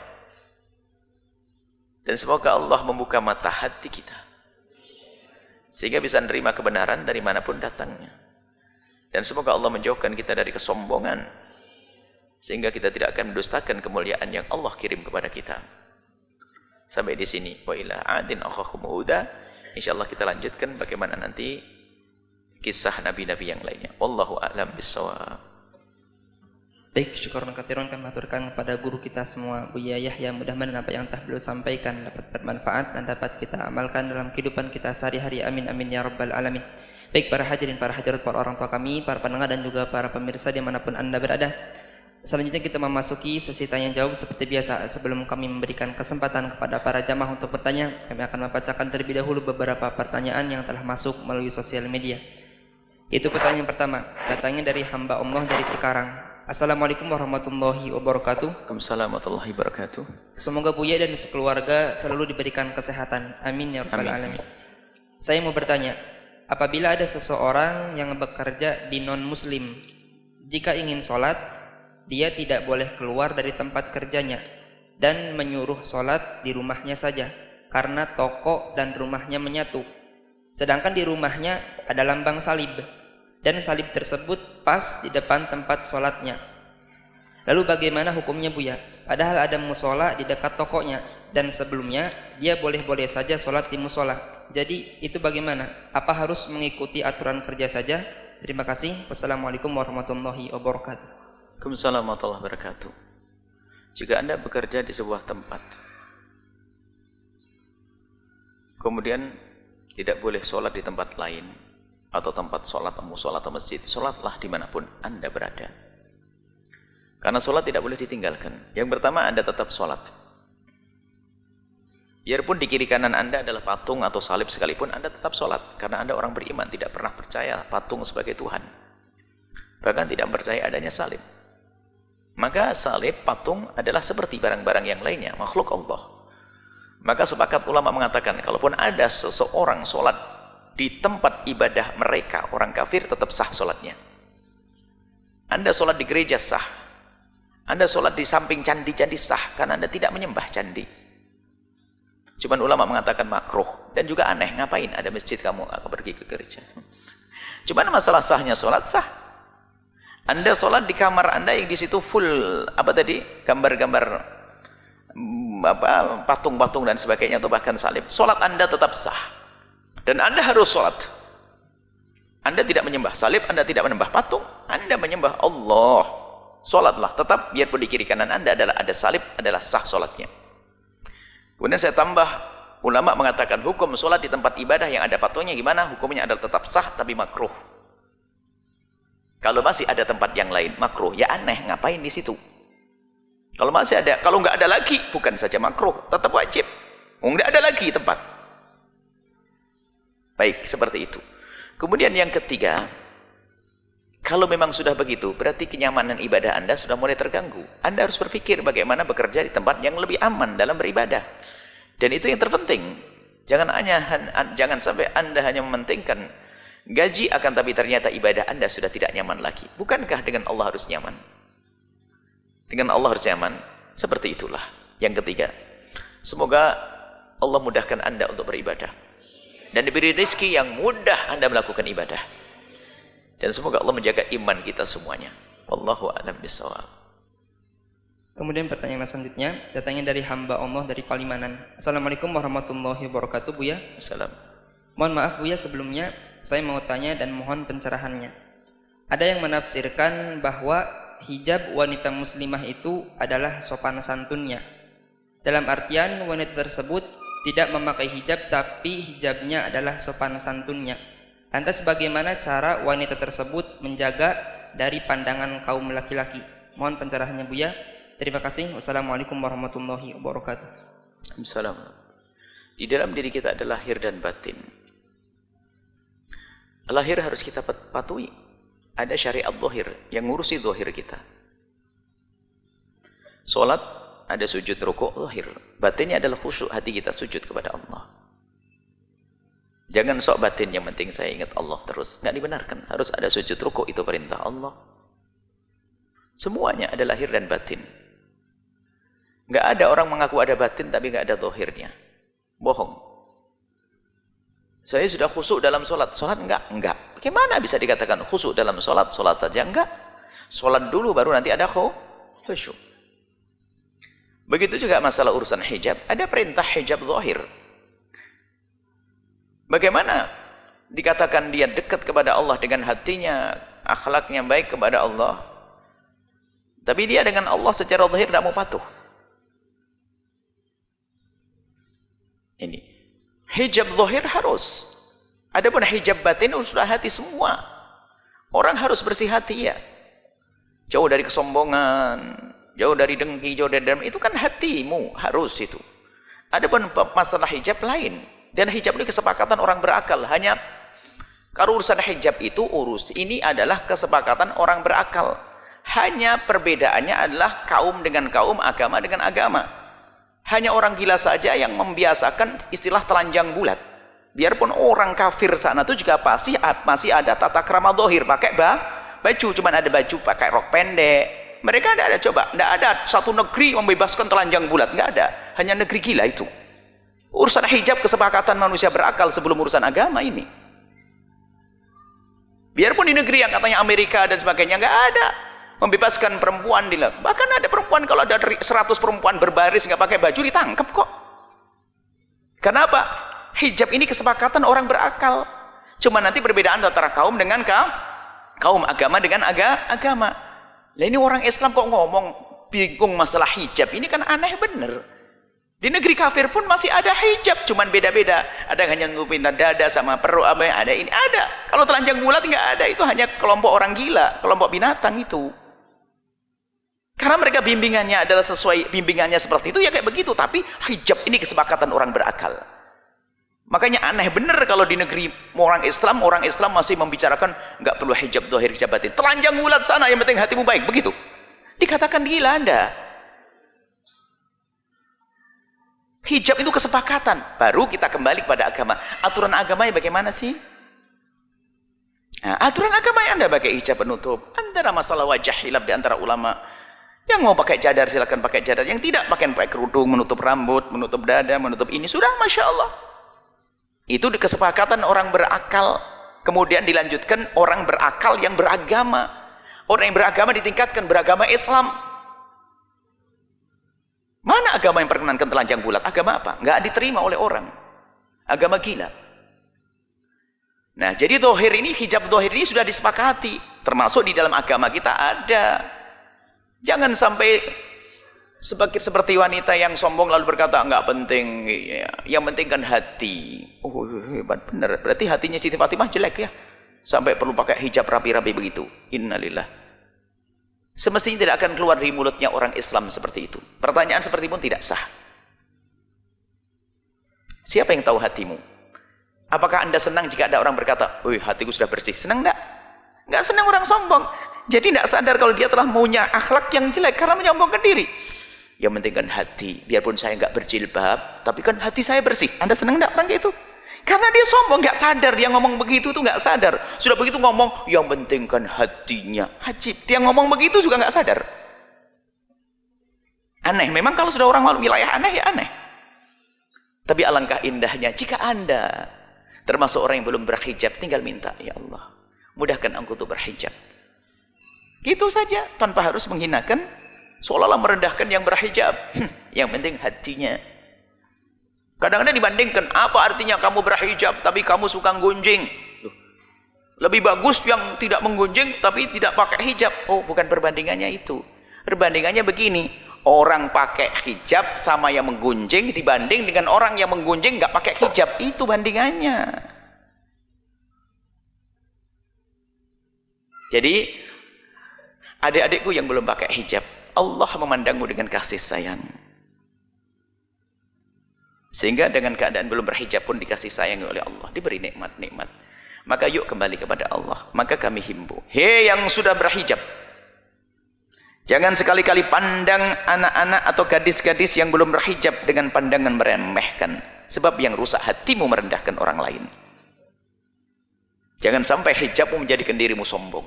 Dan semoga Allah membuka mata hati kita, sehingga bisa menerima kebenaran dari manapun datangnya. Dan semoga Allah menjauhkan kita dari kesombongan, sehingga kita tidak akan mendustakan kemuliaan yang Allah kirim kepada kita. Sampai di sini. Wa ila adin akhahum Huda. Insyaallah kita lanjutkan bagaimana nanti kisah nabi-nabi yang lainnya. Wallahu a'lam bissawab. Baik, syukuran katsiran kami aturkan kepada guru kita semua, Buya Yahya. Mudah-mudahan apa yang telah beliau sampaikan dapat bermanfaat dan dapat kita amalkan dalam kehidupan kita sehari-hari. Amin amin ya rabbal alamin. Baik para hadirin, para hadirat, para orang tua kami, para pendengar dan juga para pemirsa dimanapun Anda berada. Selanjutnya kita memasuki sesi tanya jawab seperti biasa. Sebelum kami memberikan kesempatan kepada para jamaah untuk bertanya, kami akan membacakan terlebih dahulu beberapa pertanyaan yang telah masuk melalui sosial media. Itu pertanyaan pertama, datangnya dari hamba Allah dari Cikarang. Assalamualaikum warahmatullahi wabarakatuh. Waalaikumsalam warahmatullahi wabarakatuh. Semoga Buya dan sekeluarga selalu diberikan kesehatan. Amin ya rabbal alamin. Saya mau bertanya, apabila ada seseorang yang bekerja di non-muslim, jika ingin sholat, dia tidak boleh keluar dari tempat kerjanya dan menyuruh sholat di rumahnya saja, karena toko dan rumahnya menyatu. Sedangkan di rumahnya ada lambang salib, dan salib tersebut pas di depan tempat sholatnya. Lalu bagaimana hukumnya Buya? Padahal ada musola di dekat tokonya, dan sebelumnya dia boleh-boleh saja sholat di musola. Jadi itu bagaimana? Apa harus mengikuti aturan kerja saja? Terima kasih. Wassalamualaikum warahmatullahi wabarakatuh. Waalaikumsalam warahmatullahi wabarakatuh. Jika Anda bekerja di sebuah tempat, kemudian tidak boleh sholat di tempat lain, atau tempat sholat, musola atau masjid, sholatlah dimanapun Anda berada. Karena sholat tidak boleh ditinggalkan. Yang pertama, Anda tetap sholat. Biarpun di kiri kanan Anda adalah patung atau salib sekalipun, Anda tetap sholat. Karena Anda orang beriman, tidak pernah percaya patung sebagai Tuhan. Bahkan tidak percaya adanya salib. Maka salib, patung adalah seperti barang-barang yang lainnya, makhluk Allah. Maka sepakat ulama mengatakan, kalaupun ada seseorang sholat di tempat ibadah mereka, orang kafir tetap sah sholatnya. Anda sholat di gereja sah. Anda sholat di samping candi-candi sah, karena Anda tidak menyembah candi. Cuman ulama mengatakan makruh. Dan juga aneh, ngapain ada masjid kamu akan pergi ke gereja. Cuman masalah sahnya sholat sah. Anda sholat di kamar Anda yang di situ full gambar-gambar patung-patung dan sebagainya atau bahkan salib. Sholat Anda tetap sah. Dan Anda harus sholat. Anda tidak menyembah salib, Anda tidak menyembah patung, Anda menyembah Allah. Sholatlah tetap, biarpun di kiri kanan Anda ada salib, adalah sah sholatnya. Kemudian saya tambah, ulama mengatakan hukum sholat di tempat ibadah yang ada patungnya gimana? Hukumnya adalah tetap sah tapi makruh. Kalau masih ada tempat yang lain makruh, ya aneh, ngapain di situ? Kalau masih ada, kalau nggak ada lagi, bukan saja makruh, tetap wajib. Nggak ada lagi tempat. Baik, seperti itu. Kemudian yang ketiga, kalau memang sudah begitu, berarti kenyamanan ibadah Anda sudah mulai terganggu. Anda harus berpikir bagaimana bekerja di tempat yang lebih aman dalam beribadah. Dan itu yang terpenting. Jangan sampai Anda hanya mementingkan gaji, akan tapi ternyata ibadah Anda sudah tidak nyaman lagi. Bukankah dengan Allah harus nyaman? Dengan Allah harus nyaman. Seperti itulah. Yang ketiga, semoga Allah mudahkan Anda untuk beribadah. Dan diberi rezeki yang mudah Anda melakukan ibadah. Dan semoga Allah menjaga iman kita semuanya. Wallahu a'lam bishawab. Kemudian pertanyaan selanjutnya datangnya dari hamba Allah dari Palimanan. Assalamualaikum warahmatullahi wabarakatuh, Buya. Assalam. Mohon maaf Buya, sebelumnya saya mau tanya dan mohon pencerahannya. Ada yang menafsirkan bahwa hijab wanita muslimah itu adalah sopan santunnya. Dalam artian wanita tersebut tidak memakai hijab tapi hijabnya adalah sopan santunnya. Lantas bagaimana cara wanita tersebut menjaga dari pandangan kaum laki-laki? Mohon pencerahannya Buya. Terima kasih. Wassalamualaikum warahmatullahi wabarakatuh. Assalamualaikum. Di dalam diri kita ada lahir dan batin. Lahir harus kita patuhi. Ada syariat zahir yang ngurusi zahir kita. Salat ada sujud rukuk zahir. Batinnya adalah khusyuk, hati kita sujud kepada Allah. Jangan sok batin, yang penting saya ingat Allah terus. Nggak dibenarkan. Harus ada sujud rukuk, itu perintah Allah. Semuanya ada lahir dan batin. Nggak ada orang mengaku ada batin tapi nggak ada zahirnya. Bohong. Saya sudah khusyuk dalam sholat. Sholat enggak. Bagaimana bisa dikatakan khusyuk dalam sholat? Sholat saja enggak. Sholat dulu baru nanti ada khusyuk. Begitu juga masalah urusan hijab. Ada perintah hijab zahir. Bagaimana dikatakan dia dekat kepada Allah dengan hatinya, akhlaknya baik kepada Allah, tapi dia dengan Allah secara zahir tidak mau patuh. Ini hijab zahir harus. Adapun hijab batin sudah hati semua. Orang harus bersih hati ya. Jauh dari kesombongan, jauh dari dengki, jauh dari dendam. Itu kan hatimu harus itu. Adapun masalah hijab lain. Dan hijab ini kesepakatan orang berakal. Hanya kalau urusan hijab itu ini adalah kesepakatan orang berakal. Hanya perbedaannya adalah kaum dengan kaum, agama dengan agama. Hanya orang gila saja yang membiasakan istilah telanjang bulat. Biarpun orang kafir sana itu juga pasti masih ada tata krama zahir, pakai baju, cuman ada baju pakai rok pendek. Mereka tidak ada, coba, tidak ada satu negeri membebaskan telanjang bulat, nggak ada. Hanya negeri gila itu. Urusan hijab kesepakatan manusia berakal sebelum urusan agama ini. Biarpun di negeri yang katanya Amerika dan sebagainya nggak ada. Membebaskan perempuan dilakukan. Bahkan ada perempuan kalau ada 100 perempuan berbaris nggak pakai baju ditangkap kok. Kenapa? Hijab ini kesepakatan orang berakal. Cuma nanti perbedaan antara kaum dengan kaum, agama dengan agama. Lah ini orang Islam kok ngomong bingung masalah hijab, ini kan aneh bener. Di negeri kafir pun masih ada hijab, cuman beda-beda. Ada yang hanya nutupin dada sama perut, apa yang ada ini ada. Kalau telanjang bulat nggak ada, itu hanya kelompok orang gila, kelompok binatang itu. Karena mereka bimbingannya adalah sesuai bimbingannya seperti itu ya kayak begitu. Tapi hijab ini kesepakatan orang berakal. Makanya aneh bener kalau di negeri orang Islam masih membicarakan nggak perlu hijab zahir, hijab batin. Telanjang bulat sana, yang penting hatimu baik, begitu. Dikatakan gila Anda. Hijab itu kesepakatan. Baru kita kembali kepada agama. Aturan agamanya bagaimana sih? Nah, aturan agama yang Anda pakai hijab penutup. Antara masalah wajah hilaf di antara ulama. Yang mau pakai cadar silakan pakai cadar. Yang tidak pakai kerudung, menutup rambut, menutup dada, menutup ini. Sudah, Masya Allah. Itu di kesepakatan orang berakal. Kemudian dilanjutkan orang berakal yang beragama. Orang yang beragama ditingkatkan beragama Islam. Mana agama yang perkenankan telanjang bulat? Agama apa? Nggak diterima oleh orang. Agama gila. Nah, jadi dohir ini, hijab dohir ini sudah disepakati. Termasuk di dalam agama kita ada. Jangan sampai seperti wanita yang sombong lalu berkata, nggak penting. Yang penting kan hati. Oh, hebat benar. Berarti hatinya Siti Fatimah jelek ya. Sampai perlu pakai hijab rapi-rapi begitu. Innalillah. Semestinya tidak akan keluar dari mulutnya orang Islam seperti itu. Pertanyaan seperti pun tidak sah. Siapa yang tahu hatimu? Apakah Anda senang jika ada orang berkata, "Wih, hatiku sudah bersih." Senang enggak? Enggak senang orang sombong. Jadi tidak sadar kalau dia telah punya akhlak yang jelek karena menyombongkan diri. Yang penting kan hati. Biarpun saya enggak berjilbab, tapi kan hati saya bersih. Anda senang enggak orang kayak itu? Karena dia sombong, enggak sadar. Dia ngomong begitu tuh enggak sadar. Sudah begitu ngomong, yang penting kan hatinya. Ajib. Dia ngomong begitu juga enggak sadar. Aneh. Memang kalau sudah orang wilayah aneh ya aneh. Tapi alangkah indahnya jika Anda termasuk orang yang belum berhijab, tinggal minta, ya Allah, mudahkan aku untuk berhijab. Gitu saja, tanpa harus menghinakan, seolah-olah merendahkan yang berhijab. Yang penting hatinya. Kadang-kadang dibandingkan, apa artinya kamu berhijab tapi kamu suka gunjing? Lebih bagus yang tidak menggunjing tapi tidak pakai hijab. Oh, bukan perbandingannya itu. Perbandingannya begini, orang pakai hijab sama yang menggunjing dibanding dengan orang yang menggunjing nggak pakai hijab. Itu bandingannya. Jadi adik-adikku yang belum pakai hijab, Allah memandangmu dengan kasih sayang. Sehingga dengan keadaan belum berhijab pun dikasih sayang oleh Allah, diberi nikmat-nikmat. Maka yuk kembali kepada Allah. Maka kami himbau, hei yang sudah berhijab, jangan sekali-kali pandang anak-anak atau gadis-gadis yang belum berhijab dengan pandangan meremehkan. Sebab yang rusak hatimu merendahkan orang lain. Jangan sampai hijabmu menjadikan dirimu sombong.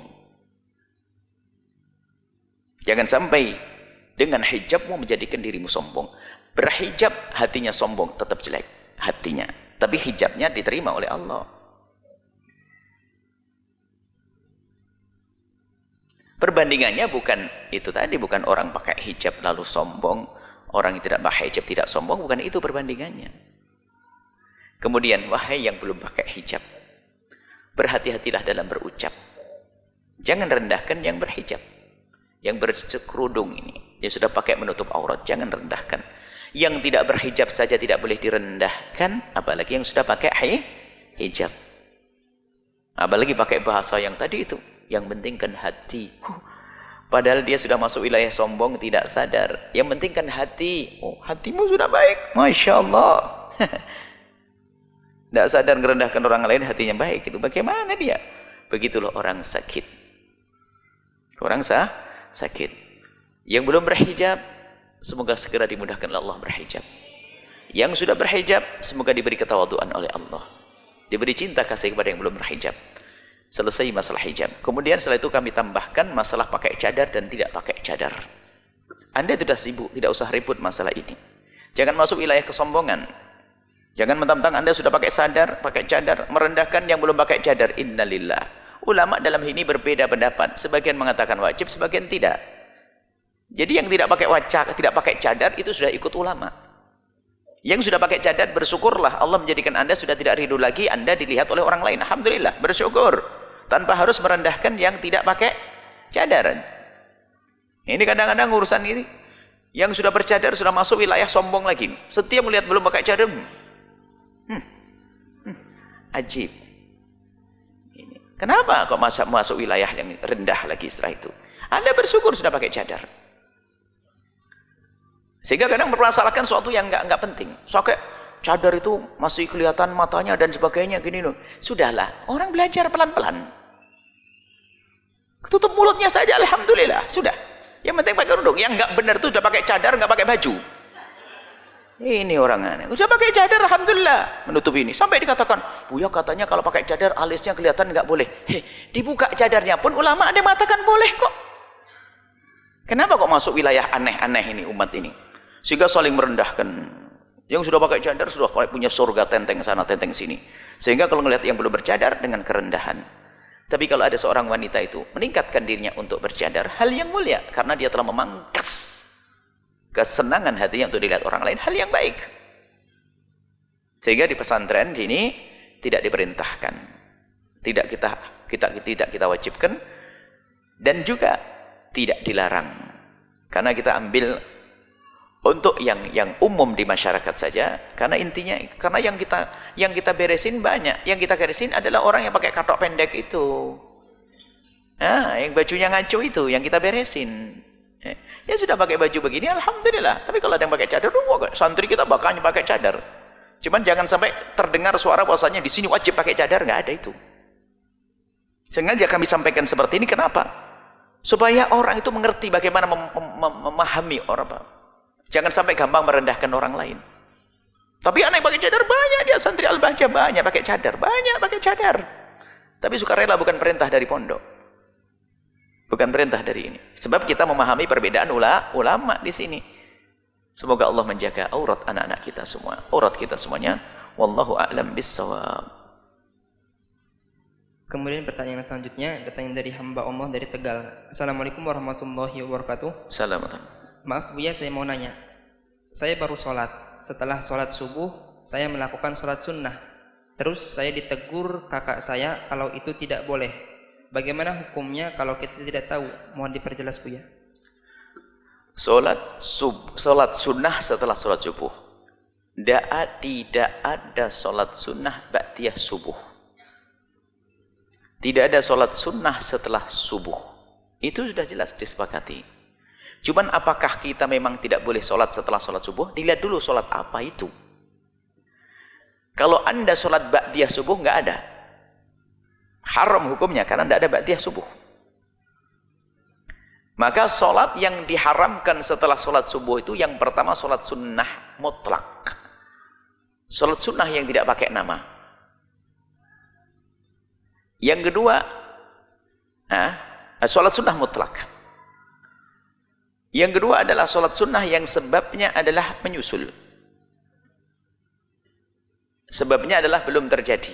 Jangan sampai dengan hijabmu menjadikan dirimu sombong. Berhijab hatinya sombong, tetap jelek hatinya. Tapi hijabnya diterima oleh Allah. Perbandingannya bukan itu tadi, bukan orang pakai hijab lalu sombong, orang yang tidak pakai hijab tidak sombong, bukan itu perbandingannya. Kemudian, wahai yang belum pakai hijab, berhati-hatilah dalam berucap. Jangan rendahkan yang berhijab. Yang berkerudung ini, yang sudah pakai menutup aurat, jangan rendahkan. Yang tidak berhijab saja tidak boleh direndahkan, apalagi yang sudah pakai hijab. Apalagi pakai bahasa yang tadi itu, yang penting kan hati. Padahal dia sudah masuk wilayah sombong, tidak sadar. Yang penting kan hati. Oh, hatimu sudah baik, Masya Allah. Tidak sadar merendahkan orang lain, hatinya baik. Itu bagaimana dia? Begitulah orang sakit. Orang sakit. Yang belum berhijab, semoga segera dimudahkan Allah berhijab. Yang sudah berhijab, semoga diberi ketawaduan oleh Allah. Diberi cinta kasih kepada yang belum berhijab. Selesai masalah hijab. Kemudian setelah itu kami tambahkan masalah pakai cadar dan tidak pakai cadar. Anda sudah sibuk, tidak usah ribut masalah ini. Jangan masuk wilayah kesombongan. Jangan mentang-mentang Anda sudah pakai cadar, merendahkan yang belum pakai cadar. Innalillah. Ulama dalam ini berbeda pendapat. Sebagian mengatakan wajib, sebagian tidak. Jadi yang tidak pakai cadar itu sudah ikut ulama. Yang sudah pakai cadar, bersyukurlah Allah menjadikan Anda sudah tidak rindu lagi Anda dilihat oleh orang lain. Alhamdulillah, bersyukur. Tanpa harus merendahkan yang tidak pakai cadar. Ini kadang-kadang urusan ini. Yang sudah bercadar sudah masuk wilayah sombong lagi. Setiap melihat belum pakai cadar, ajib. Ini. Kenapa kok masuk wilayah yang rendah lagi setelah itu? Anda bersyukur sudah pakai cadar. Sehingga kadang mempermasalahkan sesuatu yang enggak penting. Soalnya cadar itu masih kelihatan matanya dan sebagainya gini loh. Sudahlah, orang belajar pelan-pelan. Tutup mulutnya saja, alhamdulillah, sudah. Yang penting pakai kerudung. Yang nggak benar itu sudah pakai cadar, nggak pakai baju. Ini orang aneh. Sudah pakai cadar, alhamdulillah, menutup ini. Sampai dikatakan, Buya katanya kalau pakai cadar alisnya kelihatan nggak boleh. Dibuka cadarnya pun ulama ada yang mengatakan boleh kok. Kenapa kok masuk wilayah aneh-aneh ini umat ini? Sehingga saling merendahkan. Yang sudah pakai cadar sudah punya surga, tenteng sana, tenteng sini. Sehingga kalau melihat yang belum bercadar dengan kerendahan. Tapi kalau ada seorang wanita itu meningkatkan dirinya untuk bercadar, hal yang mulia karena dia telah memangkas kesenangan hatinya untuk dilihat orang lain, hal yang baik. Sehingga di pesantren ini tidak diperintahkan, tidak kita wajibkan, dan juga tidak dilarang. Karena kita ambil untuk yang umum di masyarakat saja, karena intinya karena yang kita beresin banyak. Yang kita beresin adalah orang yang pakai katok pendek itu. Nah, yang bajunya ngaco itu yang kita beresin. Ya sudah pakai baju begini alhamdulillah. Tapi kalau ada yang pakai cadar, santri kita bakanya pakai cadar. Cuman jangan sampai terdengar suara bahwasanya di sini wajib pakai cadar, nggak ada itu. Sengaja kami sampaikan seperti ini kenapa? Supaya orang itu mengerti bagaimana memahami orang. Jangan sampai gampang merendahkan orang lain. Tapi anak yang pakai cadar banyak, dia santri Al-Bahjah banyak pakai cadar, banyak pakai cadar. Tapi sukarela bukan perintah dari pondok. Bukan perintah dari ini. Sebab kita memahami perbedaan ulama di sini. Semoga Allah menjaga aurat anak-anak kita semua, aurat kita semuanya. Wallahu a'lam bissawab. Kemudian pertanyaan selanjutnya datang dari hamba Allah dari Tegal. Assalamualaikum warahmatullahi wabarakatuh. Assalamualaikum. Maaf Buya, saya mau nanya. Saya baru sholat. Setelah sholat subuh, saya melakukan sholat sunnah. Terus saya ditegur kakak saya kalau itu tidak boleh. Bagaimana hukumnya kalau kita tidak tahu? Mohon diperjelas Buya. Sholat sunnah setelah sholat subuh. Tidak ada sholat sunnah ba'diyah subuh. Tidak ada sholat sunnah setelah subuh. Itu sudah jelas disepakati. Cuman apakah kita memang tidak boleh sholat setelah sholat subuh? Dilihat dulu sholat apa itu. Kalau anda sholat ba'diyah subuh, nggak ada. Haram hukumnya, karena nggak ada ba'diyah subuh. Maka sholat yang diharamkan setelah sholat subuh itu, yang pertama sholat sunnah mutlak. Sholat sunnah yang tidak pakai nama. Yang kedua, sholat sunnah mutlak. Yang kedua adalah sholat sunnah yang sebabnya adalah menyusul. Sebabnya adalah belum terjadi.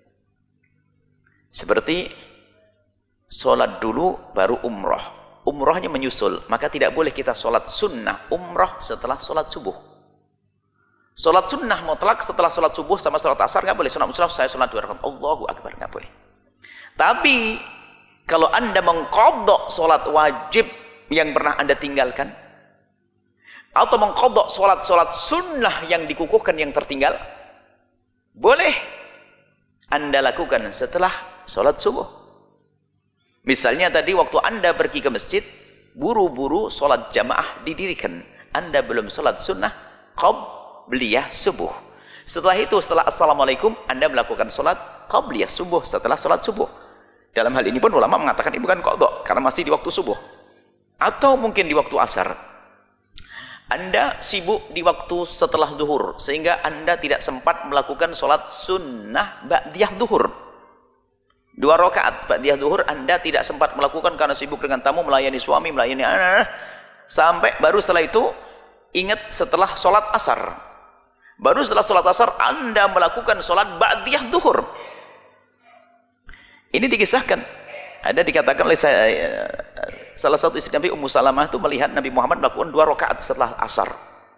Seperti sholat dulu baru umroh. Umrohnya menyusul. Maka tidak boleh kita sholat sunnah umroh setelah sholat subuh. Sholat sunnah mutlak setelah sholat subuh sama sholat asar nggak boleh. Sunnah mutlak saya sholat 2 rakaat. Allahu Akbar, nggak boleh. Tapi kalau anda mengqadha sholat wajib yang pernah anda tinggalkan, atau mengqadha sholat sunnah yang dikukuhkan yang tertinggal, boleh anda lakukan setelah sholat subuh. Misalnya tadi waktu anda pergi ke masjid, buru-buru sholat jamaah didirikan, anda belum sholat sunnah qabliyah subuh. Setelah itu, setelah assalamualaikum, anda melakukan sholat qabliyah subuh setelah sholat subuh. Dalam hal ini pun ulama mengatakan ini bukan qadha karena masih di waktu subuh. Atau mungkin di waktu asar. Anda sibuk di waktu setelah zuhur, sehingga Anda tidak sempat melakukan sholat sunnah ba'diyah zuhur. 2 rakaat ba'diyah zuhur Anda tidak sempat melakukan karena sibuk dengan tamu, melayani suami, melayani anak. Sampai baru setelah itu, ingat setelah sholat asar. Baru setelah sholat asar Anda melakukan sholat ba'diyah zuhur. Ini dikisahkan. Ada dikatakan oleh salah satu istri Nabi Ummu Salamah itu melihat Nabi Muhammad melakukan 2 rakaat setelah asar.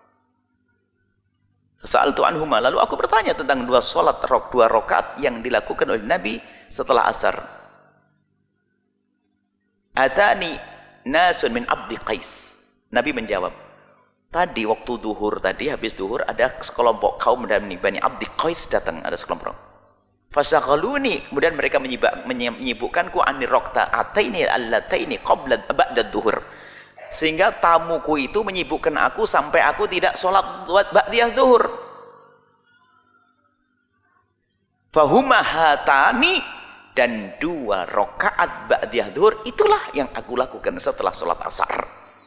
Sa'altu anhuma, lalu aku bertanya tentang 2 rakaat yang dilakukan oleh Nabi setelah asar. Atani nasun min abdi Qais. Nabi menjawab, tadi waktu duhur tadi, habis duhur ada sekelompok kaum dari Bani Abdi Qais datang, ada sekelompok. Fasaghaluni, kemudian mereka menyibukkanku anir raqta'ataini allataini qabla ba'da duhur. Sehingga tamuku itu menyibukkan aku sampai aku tidak sholat ba'diyah duhur. Fahuma hatani, dan 2 rakaat ba'diyah zuhur itulah yang aku lakukan setelah sholat asar.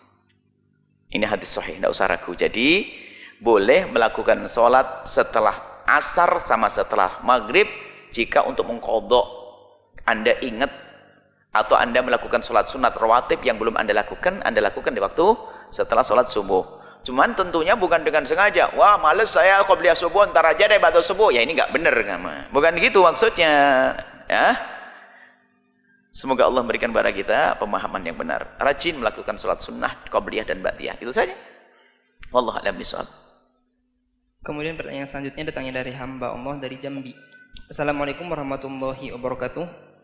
Ini hadis sahih, tidak usah ragu. Jadi boleh melakukan sholat setelah asar sama setelah maghrib jika untuk mengqadha Anda ingat atau Anda melakukan sholat sunat rawatib yang belum Anda lakukan di waktu setelah sholat subuh. Cuman tentunya bukan dengan sengaja. Wah, males saya qobliyah subuh, ntar aja deh ba'da subuh. Ya ini nggak benar, bukan gitu maksudnya. Ya. Semoga Allah memberikan kepada kita pemahaman yang benar. Rajin melakukan sholat sunnah, qobliyah dan ba'diyah. Itu saja. Wallahu a'lam bishawab. Kemudian pertanyaan selanjutnya datangnya dari hamba Allah dari Jambi. Assalamualaikum warahmatullahi wabarakatuh.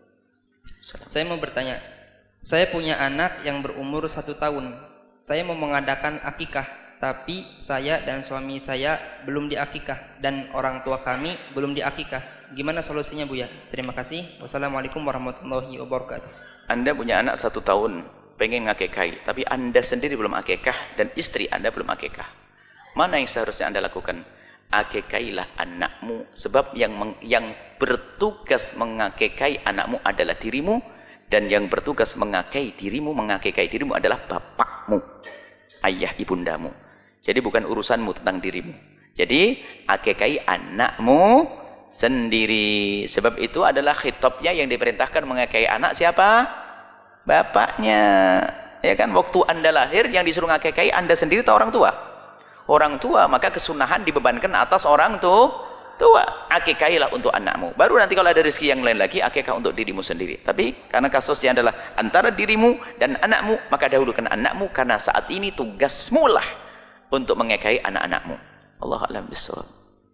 Saya mau bertanya. Saya punya anak yang berumur 1 tahun. Saya mau mengadakan akikah, tapi saya dan suami saya belum diakikah dan orang tua kami belum diakikah. Gimana solusinya, Buya? Terima kasih. Wassalamualaikum warahmatullahi wabarakatuh. Anda punya anak 1 tahun, pengen ngakikahi, tapi Anda sendiri belum akikah dan istri Anda belum akikah. Mana yang seharusnya Anda lakukan? Akikahilah anakmu, sebab yang bertugas mengakikahi anakmu adalah dirimu, dan yang bertugas mengakikahi dirimu adalah bapakmu, ayah ibundamu. Jadi bukan urusanmu tentang dirimu. Jadi akikahi anakmu sendiri. Sebab itu adalah khitabnya yang diperintahkan mengakikahi anak siapa? Bapaknya. Ya kan, waktu Anda lahir yang disuruh ngakikahi Anda sendiri atau orang tua? Orang tua, maka kesunahan dibebankan atas orang tua. Akikahilah untuk anakmu. Baru nanti kalau ada rezeki yang lain lagi, akikah untuk dirimu sendiri. Tapi karena kasusnya adalah antara dirimu dan anakmu, maka dahulukan anakmu, karena saat ini tugasmu lah untuk mengakikahi anak-anakmu. Allahu a'lam bishawab.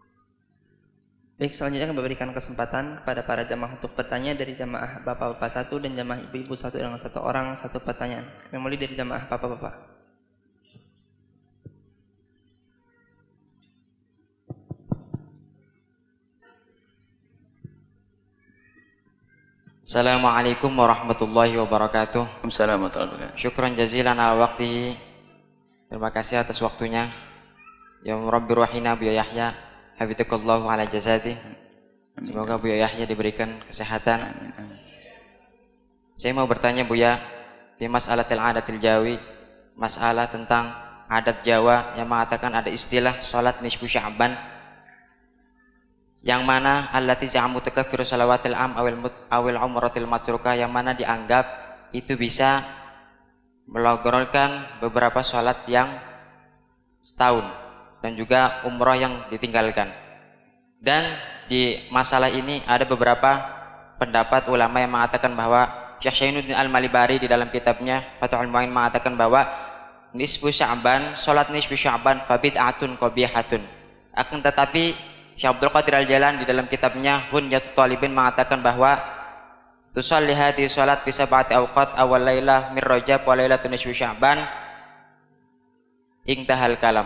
Baik, selanjutnya akan memberikan kesempatan kepada para jamaah untuk bertanya dari jamaah bapak-bapak 1 dan jamaah ibu-ibu 1 dengan 1 orang 1 pertanyaan. Kami mulai dari jamaah bapak-bapak. Assalamualaikum warahmatullahi wabarakatuh. Assalamualaikum warahmatullahi wabarakatuh. Syukran jazilan ala waqtihi. Terima kasih atas waktunya. Ya Rabbi ruhina Buya Yahya, hafidzakallahu ala jazati. Semoga Buya Yahya diberikan kesehatan. Saya mau bertanya Buya, di mas'alatil adatil jawi, masalah tentang adat Jawa yang mengatakan ada istilah salat nisfu Sya'ban, yang mana allati za'amu takaffiru salawatil am awil umratil matrukah, yang mana dianggap itu bisa melogorkan beberapa salat yang setahun dan juga umrah yang ditinggalkan. Dan di masalah ini ada beberapa pendapat ulama yang mengatakan bahwa Syekh Syainuddin Al-Malibari di dalam kitabnya Fathul Mu'in mengatakan bahwa nisfu Sya'ban, salat nisfu Sya'ban fa bid'atun qabihatun. Akan tetapi Syekh Abdul Qadir Al-Jalan di dalam kitabnya Hunyatut Talibin mengatakan bahwa tusalli hadhihi salat fi sab'ati awqat awal lailah min Rajab wa lailatun nisfu Sya'ban intahal kalam.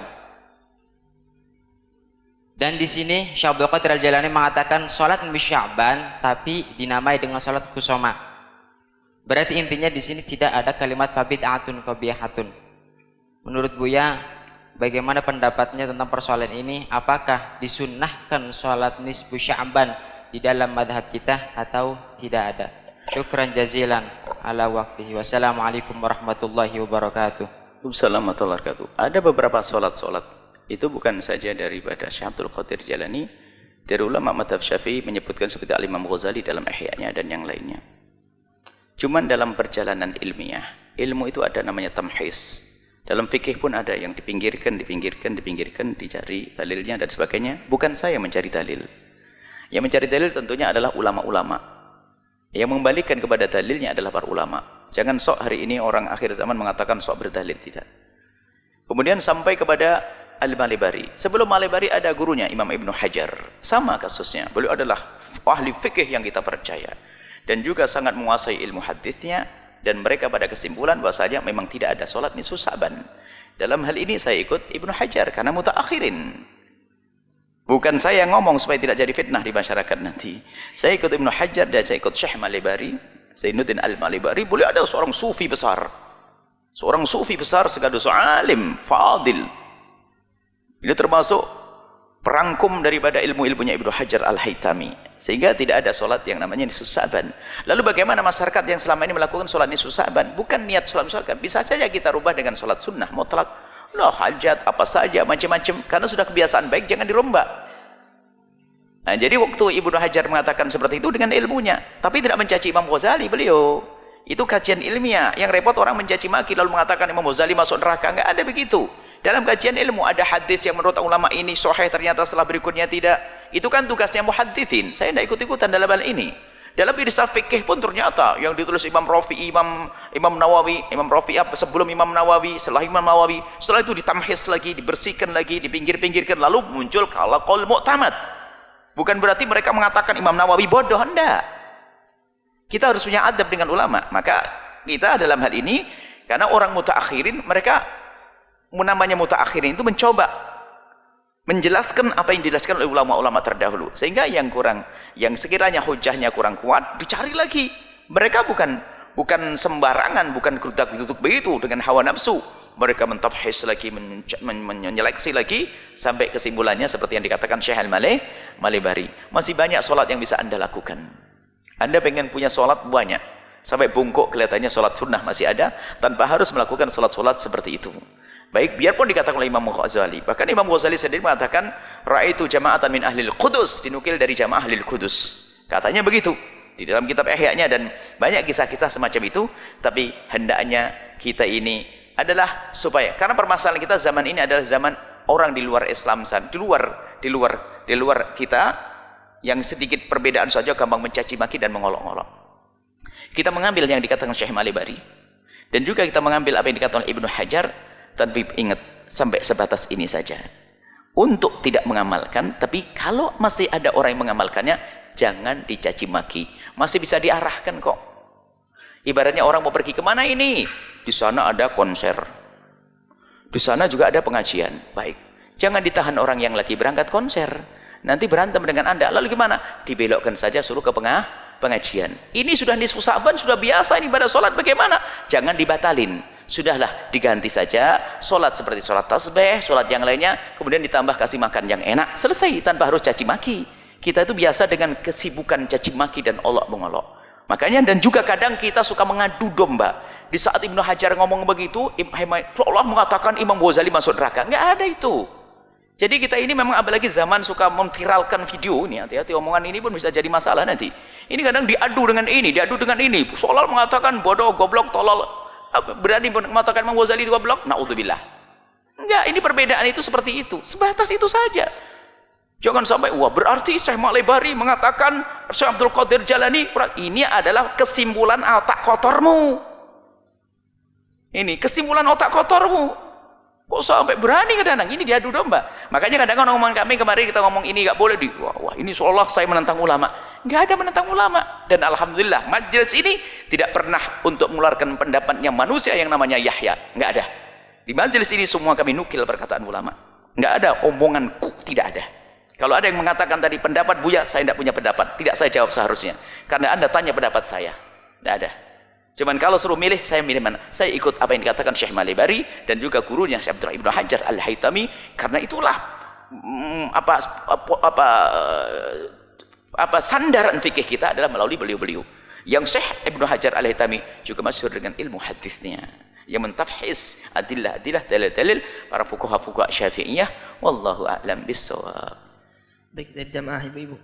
Dan di sini Syekh Abdul Qadir Al-Jalani mengatakan salat nisfu Sya'ban tapi dinamai dengan salat kusoma. Berarti intinya di sini tidak ada kalimat fabid'atun qabihatun. Menurut Buya, bagaimana pendapatnya tentang persoalan ini? Apakah disunnahkan sholat nisfu Sya'ban di dalam madhab kita atau tidak ada? Syukran jazilan ala waqtihi. Wassalamualaikum warahmatullahi wabarakatuh. Assalamualaikum warahmatullahi wabarakatuh. Ada beberapa sholat itu bukan saja daripada Syekh Abdul Qadir Jalani, dari ulama madhab Syafi'i menyebutkan seperti Al-Imam Ghazali dalam Ihya-nya dan yang lainnya. Cuman dalam perjalanan ilmiah, ilmu itu ada namanya tamhis. Dalam fikih pun ada yang dipinggirkan, dicari dalilnya dan sebagainya. Bukan saya mencari dalil. Yang mencari dalil tentunya adalah ulama-ulama. Yang mengembalikan kepada dalilnya adalah para ulama. Jangan sok hari ini orang akhir zaman mengatakan sok berdalil, tidak. Kemudian sampai kepada Al-Malibari. Sebelum Malibari ada gurunya Imam Ibnu Hajar. Sama kasusnya. Beliau adalah ahli fikih yang kita percaya. Dan juga sangat menguasai ilmu hadisnya. Dan mereka pada kesimpulan bahwasanya memang tidak ada sholat nisfu Sya'ban. Dalam hal ini saya ikut Ibnu Hajar karena mutaakhirin. Bukan saya ngomong supaya tidak jadi fitnah di masyarakat nanti. Saya ikut Ibnu Hajar dan saya ikut Syekh Malibari, Zainuddin Al-Malibari. Beliau adalah seorang sufi besar. Seorang sufi besar sekaligus alim, fadil. Ini termasuk perangkum daripada ilmu-ilmunya Ibnu Hajar Al-Haytami. Sehingga tidak ada sholat yang namanya nisfu Sa'ban. Lalu bagaimana masyarakat yang selama ini melakukan sholat nisfu Sa'ban? Bukan niat sholat nisfu Sa'ban. Bisa saja kita rubah dengan sholat sunnah mutlak. Loh, hajat, apa saja, macam-macam. Karena sudah kebiasaan baik, jangan dirombak. Nah, jadi waktu Ibnu Hajar mengatakan seperti itu dengan ilmunya. Tapi tidak mencaci Imam Ghazali beliau. Itu kajian ilmiah. Yang repot orang mencaci maki lalu mengatakan Imam Ghazali masuk neraka. Enggak ada begitu. Dalam kajian ilmu ada hadis yang menurut ulama ini sahih, ternyata setelah berikutnya tidak. Itu kan tugasnya muhadditsin. Saya tidak ikut-ikutan dalam hal ini. Dalam irsal fikih pun ternyata yang ditulis Imam Rafi'i, Imam Nawawi, Imam Rafi'i sebelum Imam Nawawi, setelah Imam Nawawi, setelah itu ditamhis lagi, dibersihkan lagi, dipinggir-pinggirkan, lalu muncul qaul mu'tamad. Bukan berarti mereka mengatakan Imam Nawawi bodoh, enggak. Kita harus punya adab dengan ulama. Maka kita dalam hal ini, karena orang mutaakhirin, mereka namanya mutaakhirin itu mencoba menjelaskan apa yang dijelaskan oleh ulama-ulama terdahulu, sehingga yang sekiranya hujahnya kurang kuat dicari lagi. Mereka bukan sembarangan, bukan gerudak-geruduk begitu dengan hawa nafsu. Mereka mentafhis lagi, menyeleksi lagi sampai kesimpulannya seperti yang dikatakan Syekh Al-Malebari. Masih banyak solat yang bisa Anda lakukan. Anda pengen punya solat banyak, sampai bungkuk kelihatannya solat sunnah masih ada, tanpa harus melakukan solat-solat seperti itu. Baik, biarpun dikatakan oleh Imam Ghazali. Bahkan Imam Ghazali sendiri mengatakan, Ra'aitu jama'atan min ahlil Qudus, dinukil dari jamaah ahlil Qudus. Katanya begitu di dalam kitab Ihya-nya, dan banyak kisah-kisah semacam itu. Tapi hendaknya kita ini adalah supaya, karena permasalahan kita zaman ini adalah zaman orang di luar Islam, di luar kita, yang sedikit perbedaan saja gampang mencaci maki dan mengolok-olok. Kita mengambil yang dikatakan Syekh Malibari, dan juga kita mengambil apa yang dikatakan oleh Ibnu Hajar. Tapi ingat, sampai sebatas ini saja. Untuk tidak mengamalkan, tapi kalau masih ada orang yang mengamalkannya, jangan dicaci maki. Masih bisa diarahkan kok. Ibaratnya orang mau pergi kemana ini? Di sana ada konser. Di sana juga ada pengajian. Baik. Jangan ditahan orang yang lagi berangkat konser. Nanti berantem dengan Anda. Lalu gimana? Dibelokkan saja, suruh ke pengajian. Ini sudah nisfu Sa'ban, sudah biasa ini pada sholat. Bagaimana? Jangan dibatalin. Sudahlah, diganti saja sholat seperti sholat tasbih, sholat yang lainnya, kemudian ditambah kasih makan yang enak, selesai tanpa harus caci maki. Kita itu biasa dengan kesibukan caci maki dan olok mengolok. Makanya, dan juga kadang kita suka mengadu domba. Di saat Ibnu Hajar ngomong begitu, Allah mengatakan Imam Ghazali masuk neraka. Enggak ada itu. Jadi kita ini memang apalagi zaman suka memviralkan video ini, hati-hati omongan ini pun bisa jadi masalah nanti. Ini kadang diadu dengan ini, diadu dengan ini. Seolah mengatakan bodoh, goblok, tolol. Berani mengatakan Imam Ghazali itu goblok? Na'udzubillah. Enggak, ini perbedaan itu seperti itu. Sebatas itu saja. Jangan sampai, wah berarti Syekh Malibari mengatakan Syekh Abdul Qadir Jalani. Ini adalah kesimpulan otak kotormu. Ini kesimpulan otak kotormu. Kok sampai berani kadang-kadang? Ini diadu domba. Makanya kadang-kadang ngomong kami kemarin kita ngomong ini nggak boleh wah ini seolah saya menentang ulama. Nggak ada menentang ulama. Dan alhamdulillah majelis ini tidak pernah untuk mengeluarkan pendapatnya manusia yang namanya Yahya. Nggak ada. Di majelis ini semua kami nukil perkataan ulama. Nggak ada omonganku, tidak ada. Kalau ada yang mengatakan tadi pendapat Buya, saya tidak punya pendapat. Tidak saya jawab seharusnya. Karena Anda tanya pendapat saya. Tidak ada. Cuman kalau suruh milih, saya milih mana? Saya ikut apa yang dikatakan Syekh Malibari dan juga gurunya Syekh Abdul Ibnu Hajar Al-Haytami. Karena itulah sandaran fikih kita adalah melalui beliau-beliau. Yang Syekh Ibnu Hajar Al-Haytami juga masyhur dengan ilmu hadisnya, yang mentafhis adillah-adillah, dalil-dalil para fuqaha Syafi'iyah. Wallahu a'lam bissawab. Baik, dari jamaah ibu-ibu.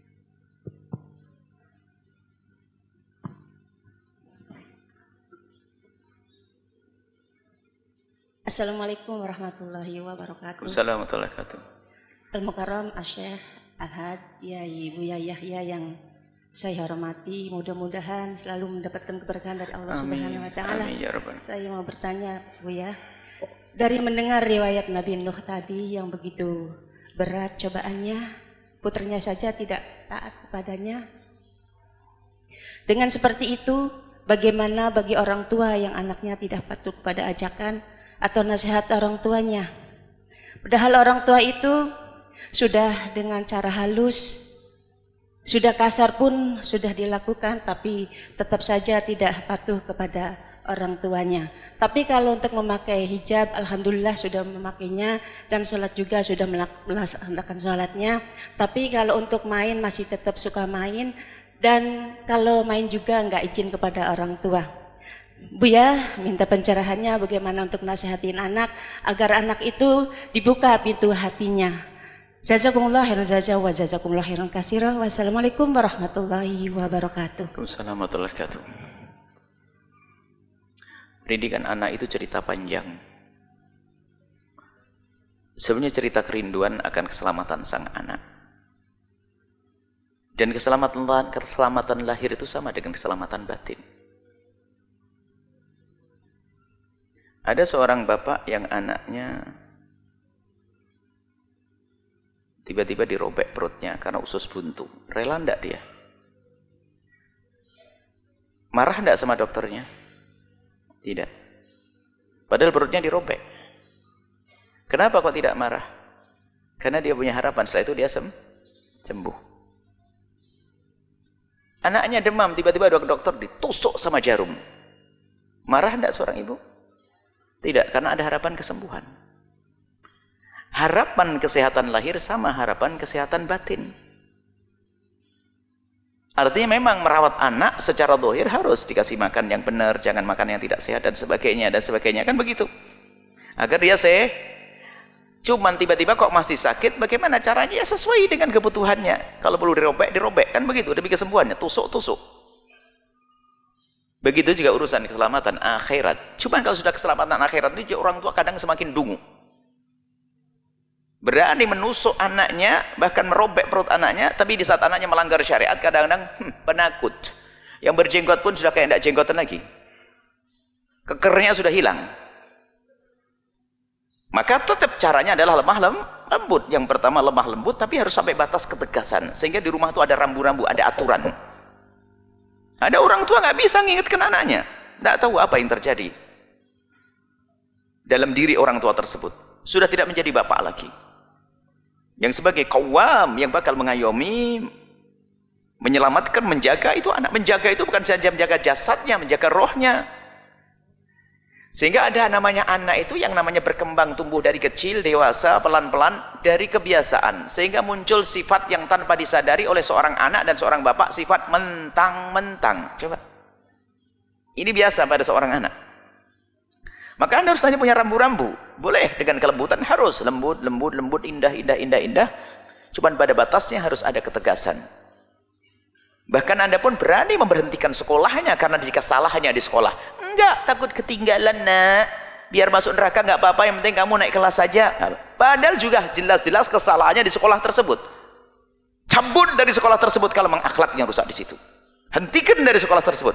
Assalamualaikum warahmatullahi wabarakatuh. Assalamualaikum warahmatullahi wabarakatuh. Al-Mukarram Asy-Syaikh Al-Had Yai Buya Yahya yang saya hormati, mudah-mudahan selalu mendapatkan keberkahan dari Allah Subhanahu wa taala. Saya mau bertanya, Buya, dari mendengar riwayat Nabi Nuh tadi yang begitu berat cobaannya, putranya saja tidak taat kepadanya. Dengan seperti itu, bagaimana bagi orang tua yang anaknya tidak patuh pada ajakan atau nasihat orang tuanya? Padahal orang tua itu sudah dengan cara halus, sudah kasar pun sudah dilakukan, tapi tetap saja tidak patuh kepada orang tuanya. Tapi kalau untuk memakai hijab, alhamdulillah sudah memakainya, dan sholat juga sudah melaksanakan sholatnya. Tapi kalau untuk main masih tetap suka main, dan kalau main juga nggak izin kepada orang tua. Bu ya, minta pencerahannya bagaimana untuk nasihatin anak agar anak itu dibuka pintu hatinya. Jazakumullah khairan jazaa wa jazakumullah khairan katsira. Wassalamualaikum warahmatullahi wabarakatuh. Waalaikumsalam warahmatullahi wabarakatuh. Pendidikan anak itu cerita panjang. Sebenarnya cerita kerinduan akan keselamatan sang anak. Dan keselamatan lahir itu sama dengan keselamatan batin. Ada seorang bapak yang anaknya tiba-tiba dirobek perutnya karena usus buntu. Rela enggak dia? Marah enggak sama dokternya? Tidak. Padahal perutnya dirobek. Kenapa kok tidak marah? Karena dia punya harapan setelah itu dia sembuh. Anaknya demam, tiba-tiba dokter ditusuk sama jarum. Marah enggak seorang ibu? Tidak, karena ada harapan kesembuhan. Harapan kesehatan lahir sama harapan kesehatan batin. Artinya memang merawat anak secara zahir harus dikasih makan yang benar, jangan makan yang tidak sehat dan sebagainya, kan begitu. Agar dia sehat. Cuman tiba-tiba kok masih sakit, bagaimana caranya? Ya sesuai dengan kebutuhannya. Kalau perlu dirobek, kan begitu demi kesembuhannya, tusuk. Begitu juga urusan keselamatan akhirat. Cuman kalau sudah keselamatan akhirat itu orang tua kadang semakin dungu. Berani menusuk anaknya, bahkan merobek perut anaknya, tapi di saat anaknya melanggar syariat kadang-kadang penakut. Yang berjenggot pun sudah kayak tidak jenggotan lagi. Kekernya sudah hilang. Maka tetap caranya adalah lemah lembut. Yang pertama lemah lembut, tapi harus sampai batas ketegasan. Sehingga di rumah itu ada rambu-rambu, ada aturan. Ada orang tua nggak bisa mengingatkan anaknya. Tidak tahu apa yang terjadi dalam diri orang tua tersebut. Sudah tidak menjadi bapak lagi. Yang sebagai qawwam, yang bakal mengayomi, menyelamatkan, menjaga itu anak. Menjaga itu bukan saja menjaga jasadnya, menjaga rohnya. Sehingga ada namanya anak itu yang namanya berkembang, tumbuh dari kecil, dewasa, pelan-pelan, dari kebiasaan. Sehingga muncul sifat yang tanpa disadari oleh seorang anak dan seorang bapak, sifat mentang-mentang. Coba. Ini biasa pada seorang anak. Maka Anda harus hanya punya rambu-rambu. Boleh dengan kelembutan, harus lembut, indah. Cuman pada batasnya harus ada ketegasan. Bahkan Anda pun berani memberhentikan sekolahnya karena jika salahnya di sekolah. Enggak, takut ketinggalan nak. Biar masuk neraka enggak apa-apa, yang penting kamu naik kelas saja. Padahal juga jelas-jelas kesalahannya di sekolah tersebut. Cabut dari sekolah tersebut kalau memang akhlaknya rusak di situ. Hentikan dari sekolah tersebut.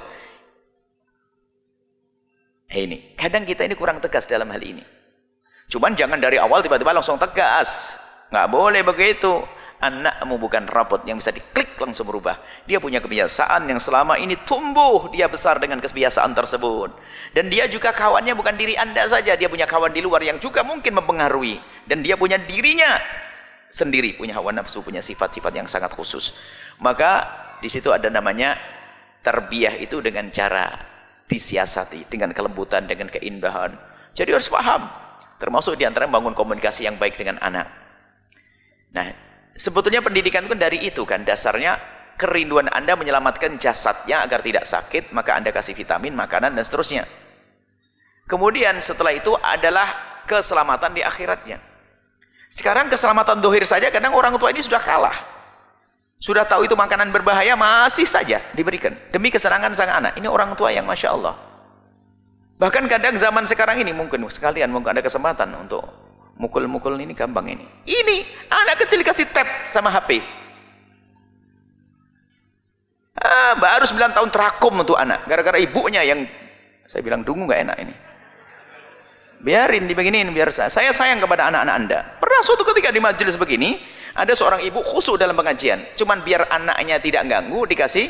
Ini, kadang kita ini kurang tegas dalam hal ini. Cuman jangan dari awal tiba-tiba langsung tegas. Enggak boleh begitu. Anakmu bukan robot yang bisa diklik langsung berubah. Dia punya kebiasaan yang selama ini tumbuh, dia besar dengan kebiasaan tersebut. Dan dia juga kawannya bukan diri Anda saja, dia punya kawan di luar yang juga mungkin mempengaruhi. Dan dia punya dirinya sendiri, punya hawa nafsu, punya sifat-sifat yang sangat khusus. Maka di situ ada namanya tarbiyah itu dengan cara disiasati, dengan kelembutan, dengan keindahan. Jadi harus paham, termasuk diantara bangun komunikasi yang baik dengan anak. Nah, sebetulnya pendidikan itu dari itu kan, dasarnya kerinduan Anda menyelamatkan jasadnya agar tidak sakit, maka Anda kasih vitamin, makanan, dan seterusnya. Kemudian setelah itu adalah keselamatan di akhiratnya. Sekarang keselamatan dohir saja, kadang orang tua ini sudah kalah. Sudah tahu itu makanan berbahaya, masih saja diberikan. Demi kesenangan sang anak. Ini orang tua yang Masya Allah. Bahkan kadang zaman sekarang ini, mungkin sekalian, mungkin ada kesempatan untuk mukul-mukul ini gampang ini. Ini anak kecil dikasih tab sama HP. Baru 9 tahun terakum untuk anak. Gara-gara ibunya yang saya bilang dungu nggak enak ini. Biarin dibeginiin, biar saya sayang kepada anak-anak Anda. Pernah suatu ketika di majelis begini, ada seorang ibu khusyuk dalam pengajian. Cuman biar anaknya tidak ganggu, dikasih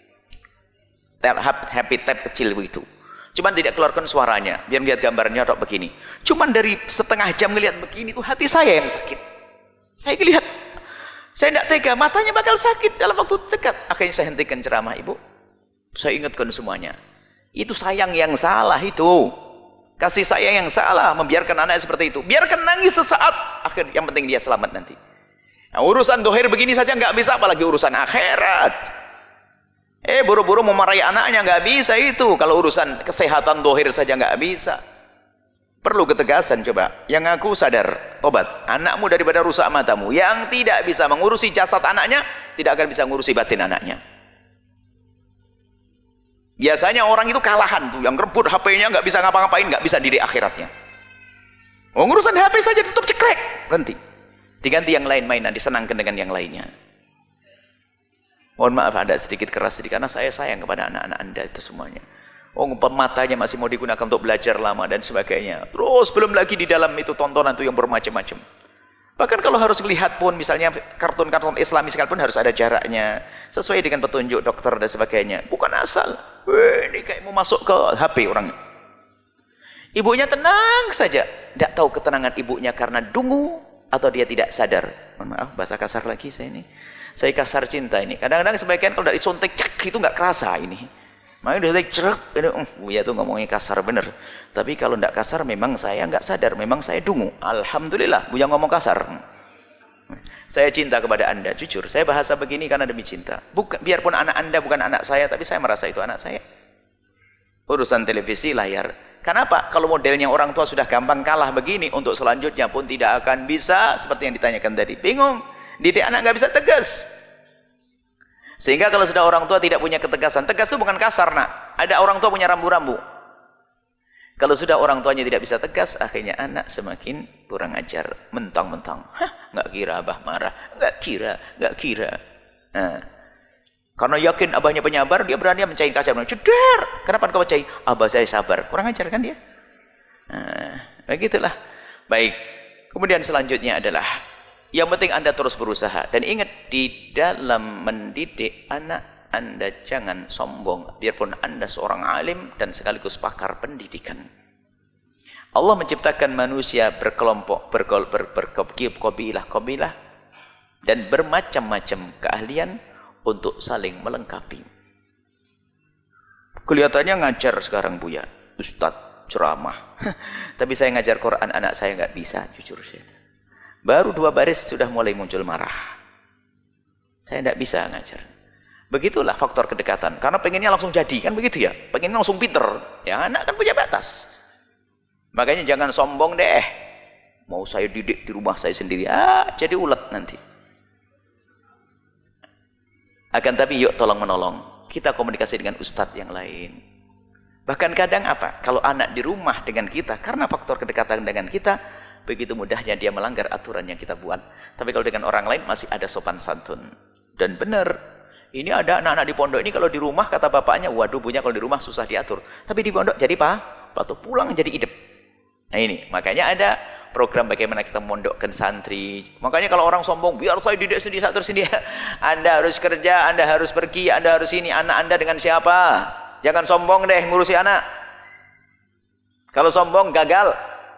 happy tab kecil begitu. Cuman tidak keluarkan suaranya, biar lihat gambarnya atau begini. Cuman dari setengah jam ngelihat begini tuh hati saya yang sakit. Saya lihat, saya tidak tega, matanya bakal sakit dalam waktu dekat. Akhirnya saya hentikan ceramah, ibu. Saya ingatkan semuanya. Itu sayang yang salah itu. Kasih sayang yang salah membiarkan anak seperti itu. Biarkan nangis sesaat, akhir yang penting dia selamat nanti. Nah, urusan dohir begini saja nggak bisa, apalagi urusan akhirat. Buru-buru memarahi anaknya nggak bisa itu. Kalau urusan kesehatan dohir saja nggak bisa. Perlu ketegasan coba. Yang ngaku sadar, tobat. Anakmu daripada rusak matamu. Yang tidak bisa mengurusi jasad anaknya, tidak akan bisa mengurusi batin anaknya. Biasanya orang itu kalahan tuh, yang rebut HP-nya nggak bisa ngapa-ngapain, nggak bisa diri akhiratnya. Urusan HP saja tutup cekrek, berhenti. Diganti yang lain mainan, disenangkan dengan yang lainnya. Mohon maaf ada sedikit keras sedikit, karena saya sayang kepada anak-anak Anda itu semuanya. Matanya masih mau digunakan untuk belajar lama dan sebagainya. Terus belum lagi di dalam itu tontonan itu yang bermacam-macam. Bahkan kalau harus melihat pun misalnya kartun-kartun Islami sekalipun harus ada jaraknya. Sesuai dengan petunjuk dokter dan sebagainya. Bukan asal. Ini kayak mau masuk ke HP orangnya. Ibunya tenang saja. Tidak tahu ketenangan ibunya karena dungu atau dia tidak sadar. Mohon maaf bahasa kasar lagi saya ini. Saya kasar cinta ini. Kadang-kadang sebagian kalau dari suntik cek itu nggak kerasa ini. Makanya udah cerek, Buya tuh ngomongnya kasar bener. Tapi kalau nggak kasar memang saya nggak sadar, memang saya dungu. Alhamdulillah, Buya ngomong kasar. Saya cinta kepada Anda, jujur. Saya bahasa begini karena demi cinta. Biarpun anak Anda bukan anak saya, tapi saya merasa itu anak saya. Urusan televisi, layar. Kenapa? Kalau modelnya orang tua sudah gampang kalah begini, untuk selanjutnya pun tidak akan bisa seperti yang ditanyakan tadi. Bingung. Didik anak nggak bisa tegas. Sehingga kalau sudah orang tua tidak punya ketegasan, tegas itu bukan kasar nak. Ada orang tua punya rambu-rambu. Kalau sudah orang tuanya tidak bisa tegas, akhirnya anak semakin kurang ajar, mentang-mentang. Nggak kira abah marah, nggak kira. Nah, karena yakin abahnya penyabar, dia berani mencahin kaca. Ceder, kenapa kau percaya? Abah saya sabar. Kurang ajar kan dia? Nah, begitulah. Baik. Kemudian selanjutnya adalah yang penting Anda terus berusaha. Dan ingat, di dalam mendidik anak Anda jangan sombong. Biarpun Anda seorang alim dan sekaligus pakar pendidikan. Allah menciptakan manusia berkelompok, berkabilah dan bermacam-macam keahlian untuk saling melengkapi. Kelihatannya ngajar sekarang Buya, Ustadz ceramah. Tapi saya ngajar Quran anak saya nggak bisa, jujur saya. Baru 2 baris sudah mulai muncul marah. Saya tidak bisa ngajar. Begitulah faktor kedekatan. Karena pengennya langsung jadi, kan begitu ya. Pengennya langsung pinter. Ya anak kan punya batas. Makanya jangan sombong deh. Mau saya didik di rumah saya sendiri. Jadi ulet nanti. Akan tapi yuk tolong menolong. Kita komunikasi dengan ustadz yang lain. Bahkan kadang apa? Kalau anak di rumah dengan kita, karena faktor kedekatan dengan kita, begitu mudahnya dia melanggar aturan yang kita buat. Tapi kalau dengan orang lain masih ada sopan santun. Dan benar, ini ada anak-anak di pondok ini kalau di rumah kata bapaknya, waduh Bunya kalau di rumah susah diatur. Tapi di pondok jadi patuh, pulang jadi idep. Nah ini, makanya ada program bagaimana kita mondokkan santri. Makanya kalau orang sombong, biar saya didik sendiri, atur sendiri. Anda harus kerja, Anda harus pergi, Anda harus ini. Anak Anda dengan siapa? Jangan sombong deh ngurusi anak. Kalau sombong gagal.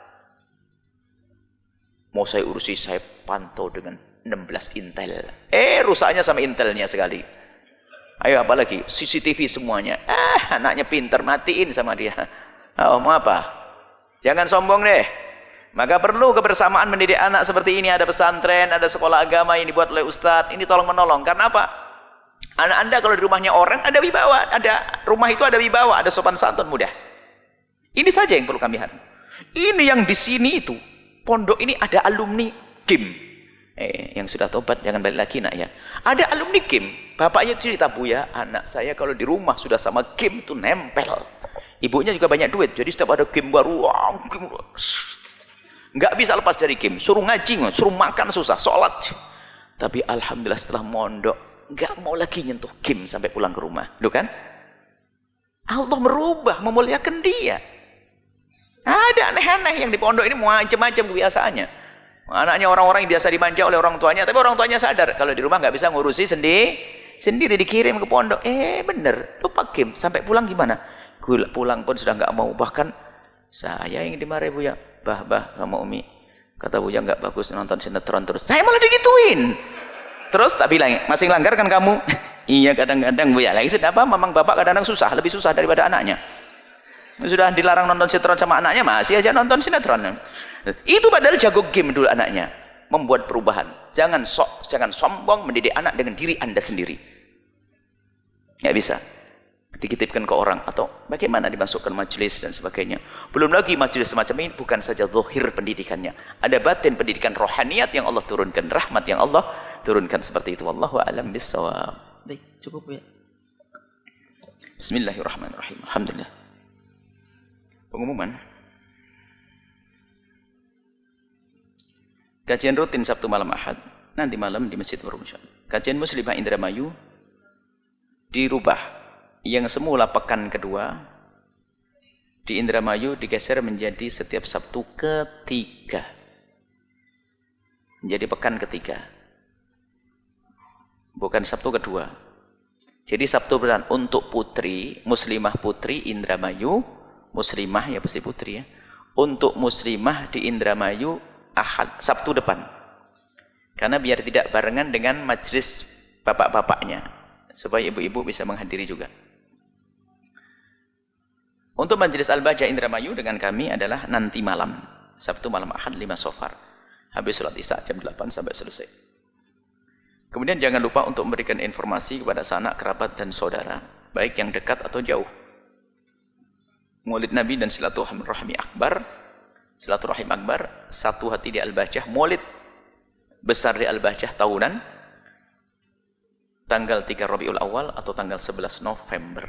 Mau saya urusi, saya pantau dengan 16 intel. Rusaknya sama intelnya sekali. Ayo apalagi CCTV semuanya. Anaknya pinter, matiin sama dia. Mau apa? Jangan sombong deh. Maka perlu kebersamaan mendidik anak seperti ini. Ada pesantren, ada sekolah agama yang dibuat oleh ustadz. Ini tolong menolong. Karena apa? Anak Anda kalau di rumahnya orang ada wibawa, rumah itu ada wibawa, ada sopan santun mudah. Ini saja yang perlu kami hargai. Ini yang di sini itu. Pondok ini ada alumni game. Yang sudah tobat jangan balik lagi nak ya. Ada alumni game. Bapaknya cerita, Buya, anak saya kalau di rumah sudah sama game itu nempel. Ibunya juga banyak duit. Jadi setiap ada game baru, nggak bisa lepas dari game. Suruh ngaji, suruh makan susah, sholat. Tapi alhamdulillah setelah mondok nggak mau lagi nyentuh game sampai pulang ke rumah. Loh kan? Allah merubah, memuliakan dia. Ada aneh-aneh yang di pondok ini macam-macam kebiasaannya. Anaknya orang-orang yang biasa dimanja oleh orang tuanya, tapi orang tuanya sadar kalau di rumah nggak bisa ngurusi sendiri dikirim ke pondok. Bener, lupa game sampai pulang gimana? Pulang pun sudah nggak mau. Bahkan saya yang dimarahi Buya, bah sama Umi, kata Buya nggak bagus nonton sinetron terus. Saya malah digituin. Terus tak bilang, masih ngelanggar kan kamu? Iya kadang-kadang Buya. Lah itu apa? Memang bapak kadang-kadang susah, lebih susah daripada anaknya. Sudah dilarang nonton sinetron sama anaknya, masih aja nonton sinetron. Itu padahal jago game dulu anaknya. Membuat perubahan. Jangan sombong mendidik anak dengan diri Anda sendiri. Nggak bisa. Dititipkan ke orang atau bagaimana dimasukkan majelis dan sebagainya. Belum lagi majelis semacam ini bukan saja zahir pendidikannya. Ada batin pendidikan rohaniyat yang Allah turunkan, rahmat yang Allah turunkan seperti itu. Wallahu a'lam bishawab. Baik, cukup ya. Bismillahirrahmanirrahim. Alhamdulillah. Pengumuman. Kajian rutin Sabtu malam Ahad. Nanti malam di Masjid Baru insyaallah. Kajian Muslimah Indramayu dirubah. Yang semula pekan kedua di Indramayu digeser menjadi setiap Sabtu ketiga. Menjadi pekan ketiga. Bukan Sabtu kedua. Jadi Sabtu beran untuk putri, muslimah putri Indramayu. Muslimah ya pasti putri ya. Untuk muslimah di Indramayu Ahad, Sabtu depan. Karena biar tidak barengan dengan majelis bapak-bapaknya. Supaya ibu-ibu bisa menghadiri juga. Untuk majelis Al-Bahjah Indramayu dengan kami adalah nanti malam. Sabtu malam Ahad 5 Safar. Habis sholat Isya jam 8 sampai selesai. Kemudian jangan lupa untuk memberikan informasi kepada sanak, kerabat, dan saudara. Baik yang dekat atau jauh. Maulid Nabi dan silaturahmi akbar. Silaturahim akbar, satu hati di Al-Bahjah. Maulid besar di Al-Bahjah tahunan. Tanggal 3 Rabiul Awal atau tanggal 11 November.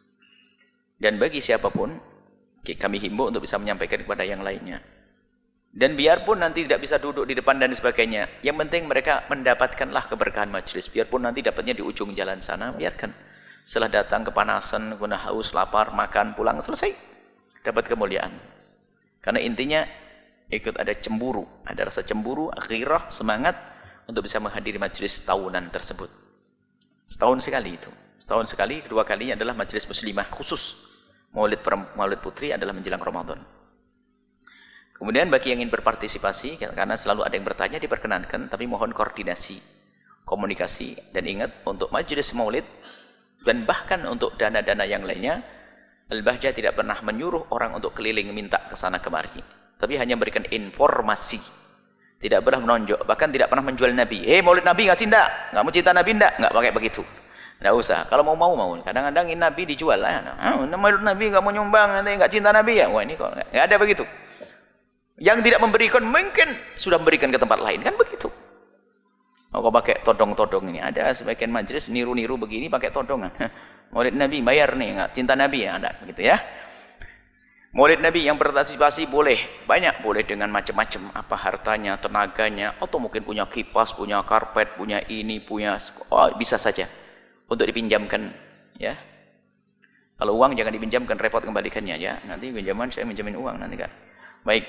Dan bagi siapapun, kami himbau untuk bisa menyampaikan kepada yang lainnya. Dan biarpun nanti tidak bisa duduk di depan dan sebagainya, yang penting mereka mendapatkanlah keberkahan majelis. Biarpun nanti dapatnya di ujung jalan sana, biarkan. Setelah datang kepanasan, kemudian haus, lapar, makan, pulang, selesai. Dapat kemuliaan. Karena intinya ikut ada cemburu. Ada rasa cemburu, akhirah, semangat untuk bisa menghadiri majelis tahunan tersebut. Setahun sekali itu. Setahun sekali, kedua kalinya adalah majelis muslimah khusus. Maulid putri adalah menjelang Ramadan. Kemudian bagi yang ingin berpartisipasi, karena selalu ada yang bertanya, diperkenankan, tapi mohon koordinasi, komunikasi, dan ingat untuk majelis maulid, dan bahkan untuk dana-dana yang lainnya, Al-Bahjah tidak pernah menyuruh orang untuk keliling minta ke sana kemari, tapi hanya memberikan informasi. Tidak pernah menonjok, bahkan tidak pernah menjual Nabi. Maulid Nabi nggak sih ndak? Nggak mau cinta Nabi ndak? Nggak pakai begitu. Nggak usah. Kalau mau. Kadang-kadang Nabi dijual lah. Maulid Nabi nggak mau nyumbang, nanti nggak cinta Nabi ya. Wah ini kok nggak ada begitu. Yang tidak memberikan mungkin sudah memberikan ke tempat lain kan begitu. Mau pakai todong-todong ini ada sebagian majelis niru-niru begini pakai todongan. Maulid Nabi bayar nih, nggak cinta Nabi ya ada gitu ya. Maulid Nabi yang berpartisipasi boleh banyak, boleh dengan macam-macam apa hartanya, tenaganya, atau mungkin punya kipas, punya karpet, punya ini, punya bisa saja untuk dipinjamkan ya. Kalau uang jangan dipinjamkan, repot kembalikannya ya. Nanti pinjaman saya minjamin uang nanti Kak. Baik.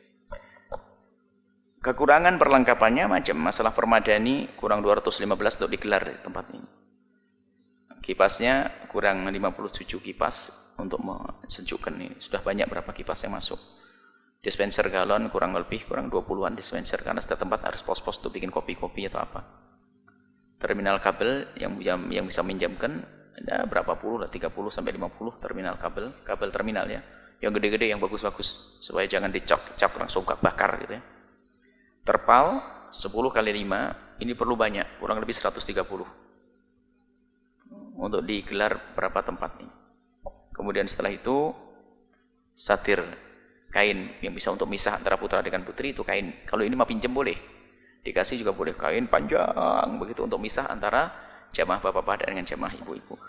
Kekurangan perlengkapannya macam masalah permadani kurang 215 untuk digelar di tempat ini. Kipasnya kurang 57 kipas untuk mensejukkan ini. Sudah banyak berapa kipas yang masuk. Dispenser galon kurang 20-an dispenser karena setiap tempat harus pos-pos untuk bikin kopi-kopi atau apa. Terminal kabel yang bisa minjamkan ada berapa puluh lah 30 sampai 50 terminal kabel terminal ya. Yang gede-gede yang bagus-bagus supaya jangan dicap langsung bakar gitu ya. Terpal 10 kali 5 ini perlu banyak, kurang lebih 130 untuk digelar berapa tempat nih. Kemudian setelah itu satir kain yang bisa untuk misah antara putra dengan putri itu kain. Kalau ini mah pinjam boleh, dikasih juga boleh, kain panjang begitu untuk misah antara jamaah bapak-bapak dengan jamaah ibu-ibu.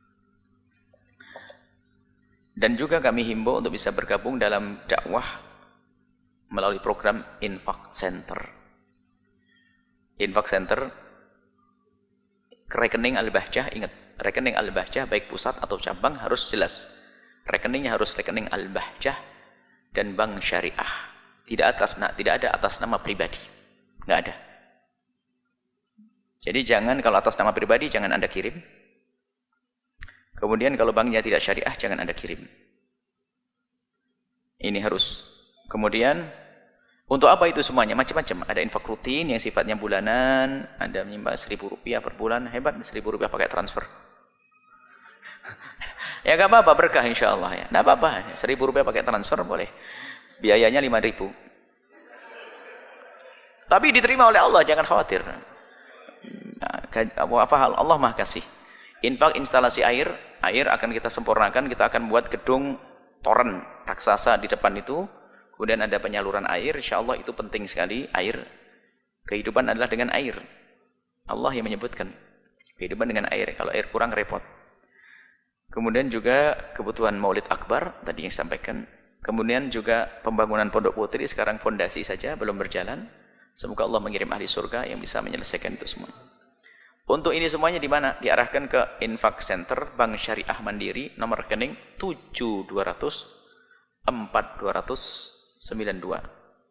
Dan juga kami himbau untuk bisa bergabung dalam dakwah melalui program Infak Center. Infak Center, rekening Al-Bahjah, ingat, rekening Al-Bahjah baik pusat atau cabang harus jelas. Rekeningnya harus rekening Al-Bahjah dan bank syariah. Tidak ada atas nama pribadi. Nggak ada. Jadi jangan kalau atas nama pribadi jangan Anda kirim. Kemudian kalau banknya tidak syariah jangan Anda kirim. Ini harus. Kemudian untuk apa itu semuanya? Macam-macam. Ada infak rutin yang sifatnya bulanan, ada menyembah Rp1.000 per bulan, hebat Rp1.000 pakai transfer. Ya nggak apa-apa, berkah insya Allah ya. Nggak apa-apa, 1.000 rupiah pakai transfer boleh. Biayanya 5.000. Tapi diterima oleh Allah, jangan khawatir. Nah, apa hal Allah Maha Kasih. Infak instalasi air akan kita sempurnakan, kita akan buat gedung toren raksasa di depan itu. Kemudian ada penyaluran air, insya Allah itu penting sekali. Air, kehidupan adalah dengan air. Allah yang menyebutkan kehidupan dengan air. Kalau air kurang repot. Kemudian juga kebutuhan Maulid Akbar tadi yang disampaikan. Kemudian juga pembangunan Pondok Putri sekarang fondasi saja belum berjalan. Semoga Allah mengirim ahli surga yang bisa menyelesaikan itu semua. Untuk ini semuanya di mana? Diarahkan ke Infak Center Bank Syariah Mandiri, nomor rekening 7200 4292.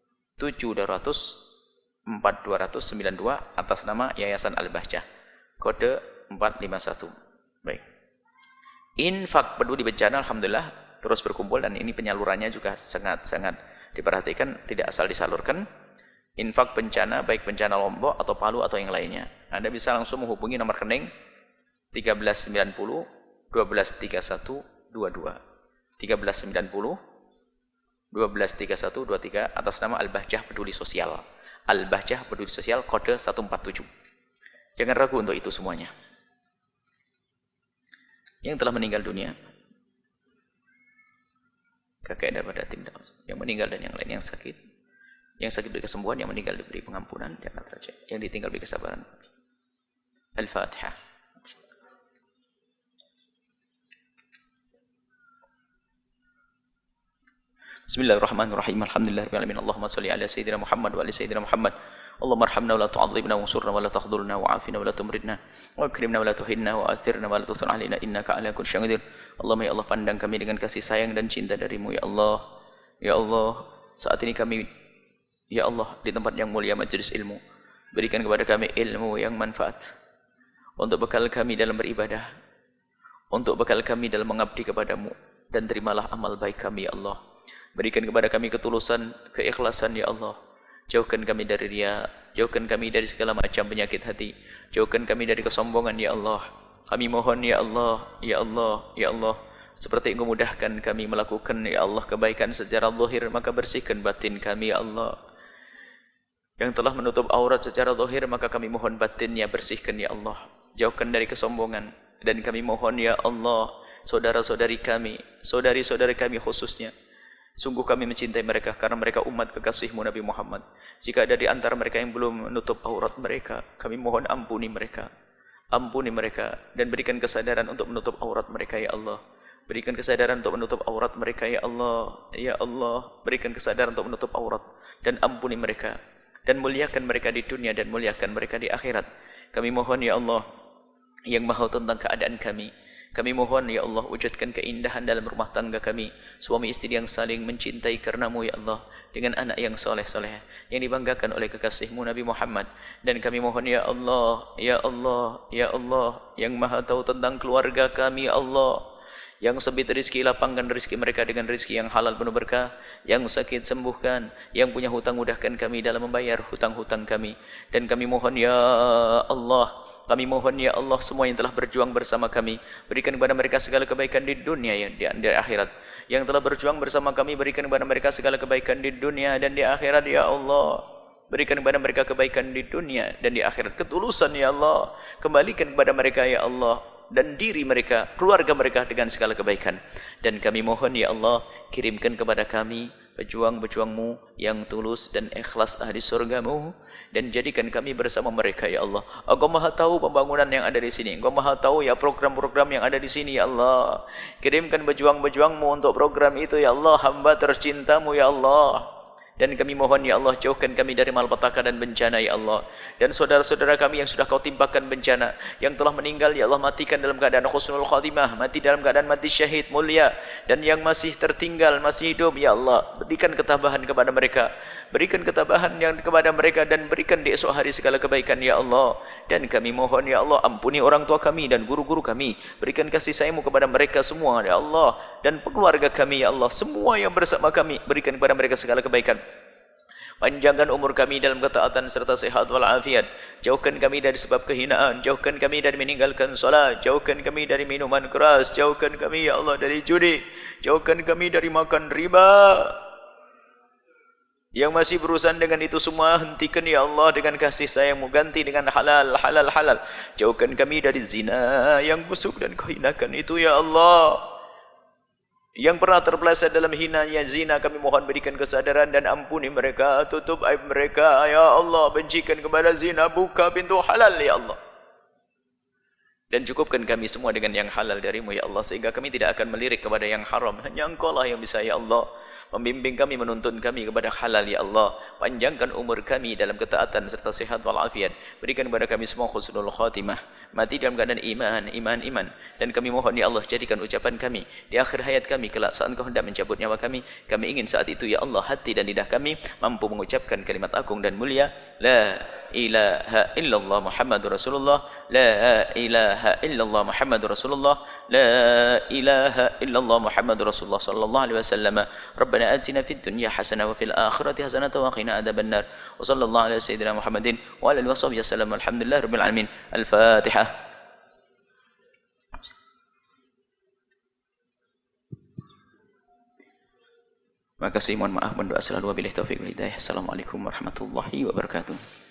7200 4292 atas nama Yayasan Al-Bahjah. Kode 451. Baik. Infak peduli bencana alhamdulillah terus berkumpul dan ini penyalurannya juga sangat-sangat diperhatikan, tidak asal disalurkan. Infak bencana baik bencana Lombok atau Palu atau yang lainnya. Anda bisa langsung menghubungi nomor rekening 1390 1231 22. 1390 123123 atas nama Al-Bahjah Peduli Sosial. Al-Bahjah Peduli Sosial kode 147. Jangan ragu untuk itu semuanya. Yang telah meninggal dunia, kakek daripada tim dakwah, yang meninggal dan yang lain yang sakit beri kesembuhan, yang meninggal diberi pengampunan, diangkat derajat, yang ditinggal beri kesabaran. Al-Fatihah. Bismillahirrahmanirrahim. Alhamdulillahirabbil alamin. Allahumma shalli ala sayyidina Muhammad wa ali sayyidina Muhammad. اللهم ارحمنا ولا تعذبنا وانصرنا ولا تخذلنا وعافنا ولا تمرضنا واكرمنا ولا تهنا واثرنا ولا تصل علينا انك على كل شيء قدير. Allahumma ya Allah, pandang kami dengan kasih sayang dan cinta darimu ya Allah. Ya Allah, saat ini kami ya Allah di tempat yang mulia majelis ilmu, berikan kepada kami ilmu yang manfaat untuk bekal kami dalam beribadah, untuk bekal kami dalam mengabdi kepadamu, dan terimalah amal baik kami ya Allah. Berikan kepada kami ketulusan, keikhlasan ya Allah. Jauhkan kami dari riya, jauhkan kami dari segala macam penyakit hati, jauhkan kami dari kesombongan ya Allah. Kami mohon ya Allah, ya Allah, ya Allah, seperti Engkau mudahkan kami melakukan ya Allah kebaikan secara zahir, maka bersihkan batin kami ya Allah. Yang telah menutup aurat secara zahir, maka kami mohon batinnya bersihkan ya Allah. Jauhkan dari kesombongan, dan kami mohon ya Allah, saudara-saudari kami, saudari-saudari kami khususnya, sungguh kami mencintai mereka karena mereka umat kekasihmu Nabi Muhammad. Jika ada di antara mereka yang belum menutup aurat mereka, kami mohon ampuni mereka. Ampuni mereka dan berikan kesadaran untuk menutup aurat mereka ya Allah. Berikan kesadaran untuk menutup aurat mereka ya Allah. Ya Allah, berikan kesadaran untuk menutup aurat dan ampuni mereka. Dan muliakan mereka di dunia dan muliakan mereka di akhirat. Kami mohon ya Allah yang maha tentang keadaan kami. Kami mohon ya Allah, wujudkan keindahan dalam rumah tangga kami, suami istri yang saling mencintai karenamu ya Allah, dengan anak yang soleh-soleh yang dibanggakan oleh kekasihmu Nabi Muhammad. Dan kami mohon ya Allah, ya Allah, ya Allah, yang maha tahu tentang keluarga kami ya Allah, yang sempit rezeki lapangkan rezeki mereka dengan rezeki yang halal penuh berkah, yang sakit sembuhkan, yang punya hutang mudahkan kami dalam membayar hutang-hutang kami. Dan kami mohon ya Allah, kami mohon ya Allah, semua yang telah berjuang bersama kami, berikan kepada mereka segala kebaikan di dunia dan di akhirat. Yang telah berjuang bersama kami, berikan kepada mereka segala kebaikan di dunia dan di akhirat ya Allah. Berikan kepada mereka kebaikan di dunia dan di akhirat. Ketulusan ya Allah, kembalikan kepada mereka ya Allah, dan diri mereka, keluarga mereka dengan segala kebaikan. Dan kami mohon ya Allah, kirimkan kepada kami pejuang-pejuangmu yang tulus dan ikhlas ahli surgamu, dan jadikan kami bersama mereka ya Allah. Engkau maha tahu pembangunan yang ada di sini, Engkau maha tahu ya program-program yang ada di sini ya Allah. Kirimkan pejuang-pejuangmu untuk program itu ya Allah, hamba tercintamu ya Allah. Dan kami mohon ya Allah, jauhkan kami dari malapetaka dan bencana ya Allah. Dan saudara-saudara kami yang sudah kau timpakan bencana, yang telah meninggal ya Allah, matikan dalam keadaan husnul khatimah, mati dalam keadaan mati syahid mulia. Dan yang masih tertinggal, masih hidup ya Allah, berikan ketabahan kepada mereka, berikan ketabahan yang kepada mereka, dan berikan di esok hari segala kebaikan ya Allah. Dan kami mohon ya Allah, ampuni orang tua kami dan guru-guru kami, berikan kasih sayangmu kepada mereka semua ya Allah. Dan keluarga kami ya Allah, semua yang bersama kami, berikan kepada mereka segala kebaikan. Panjangkan umur kami dalam ketaatan serta sehat walafiat. Jauhkan kami dari sebab kehinaan. Jauhkan kami dari meninggalkan solat. Jauhkan kami dari minuman keras. Jauhkan kami ya Allah dari judi. Jauhkan kami dari makan riba. Yang masih berurusan dengan itu semua, hentikan ya Allah dengan kasih sayang-Mu, ganti dengan halal, halal, halal. Jauhkan kami dari zina yang busuk dan kehinakan itu ya Allah. Yang pernah terpeleset dalam hinanya zina, kami mohon berikan kesadaran dan ampuni mereka, tutup aib mereka ya Allah. Bencikan kepada zina, buka pintu halal ya Allah. Dan cukupkan kami semua dengan yang halal dari-Mu ya Allah, sehingga kami tidak akan melirik kepada yang haram. Hanya Engkau lah yang bisa ya Allah membimbing kami, menuntun kami kepada halal ya Allah. Panjangkan umur kami dalam ketaatan serta sehat walafiat. Berikan kepada kami semua husnul khatimah, mati dalam keadaan iman. Dan kami mohon ya Allah, jadikan ucapan kami di akhir hayat kami kelak saat Engkau hendak mencabut nyawa kami. Kami ingin saat itu ya Allah, hati dan lidah kami mampu mengucapkan kalimat agung dan mulia, la ilaha illallah Muhammadur Rasulullah, la ilaha illallah Muhammadur Rasulullah, la ilaha illallah Muhammadur Rasulullah sallallahu alaihi wasallam. Rabbana atina fid dunya hasanah wa fil akhirati hasanah wa qina adzabannar. Wa sallallahu ala sayyidina Muhammadin wa ala alihi washabbihi wasallam. Alhamdulillahirabbil alamin. Al-Fatihah. Terima kasih, mohon maaf, mohon doa selalu, wabillahi taufiq wal hidayah. Assalamualaikum warahmatullahi wabarakatuh.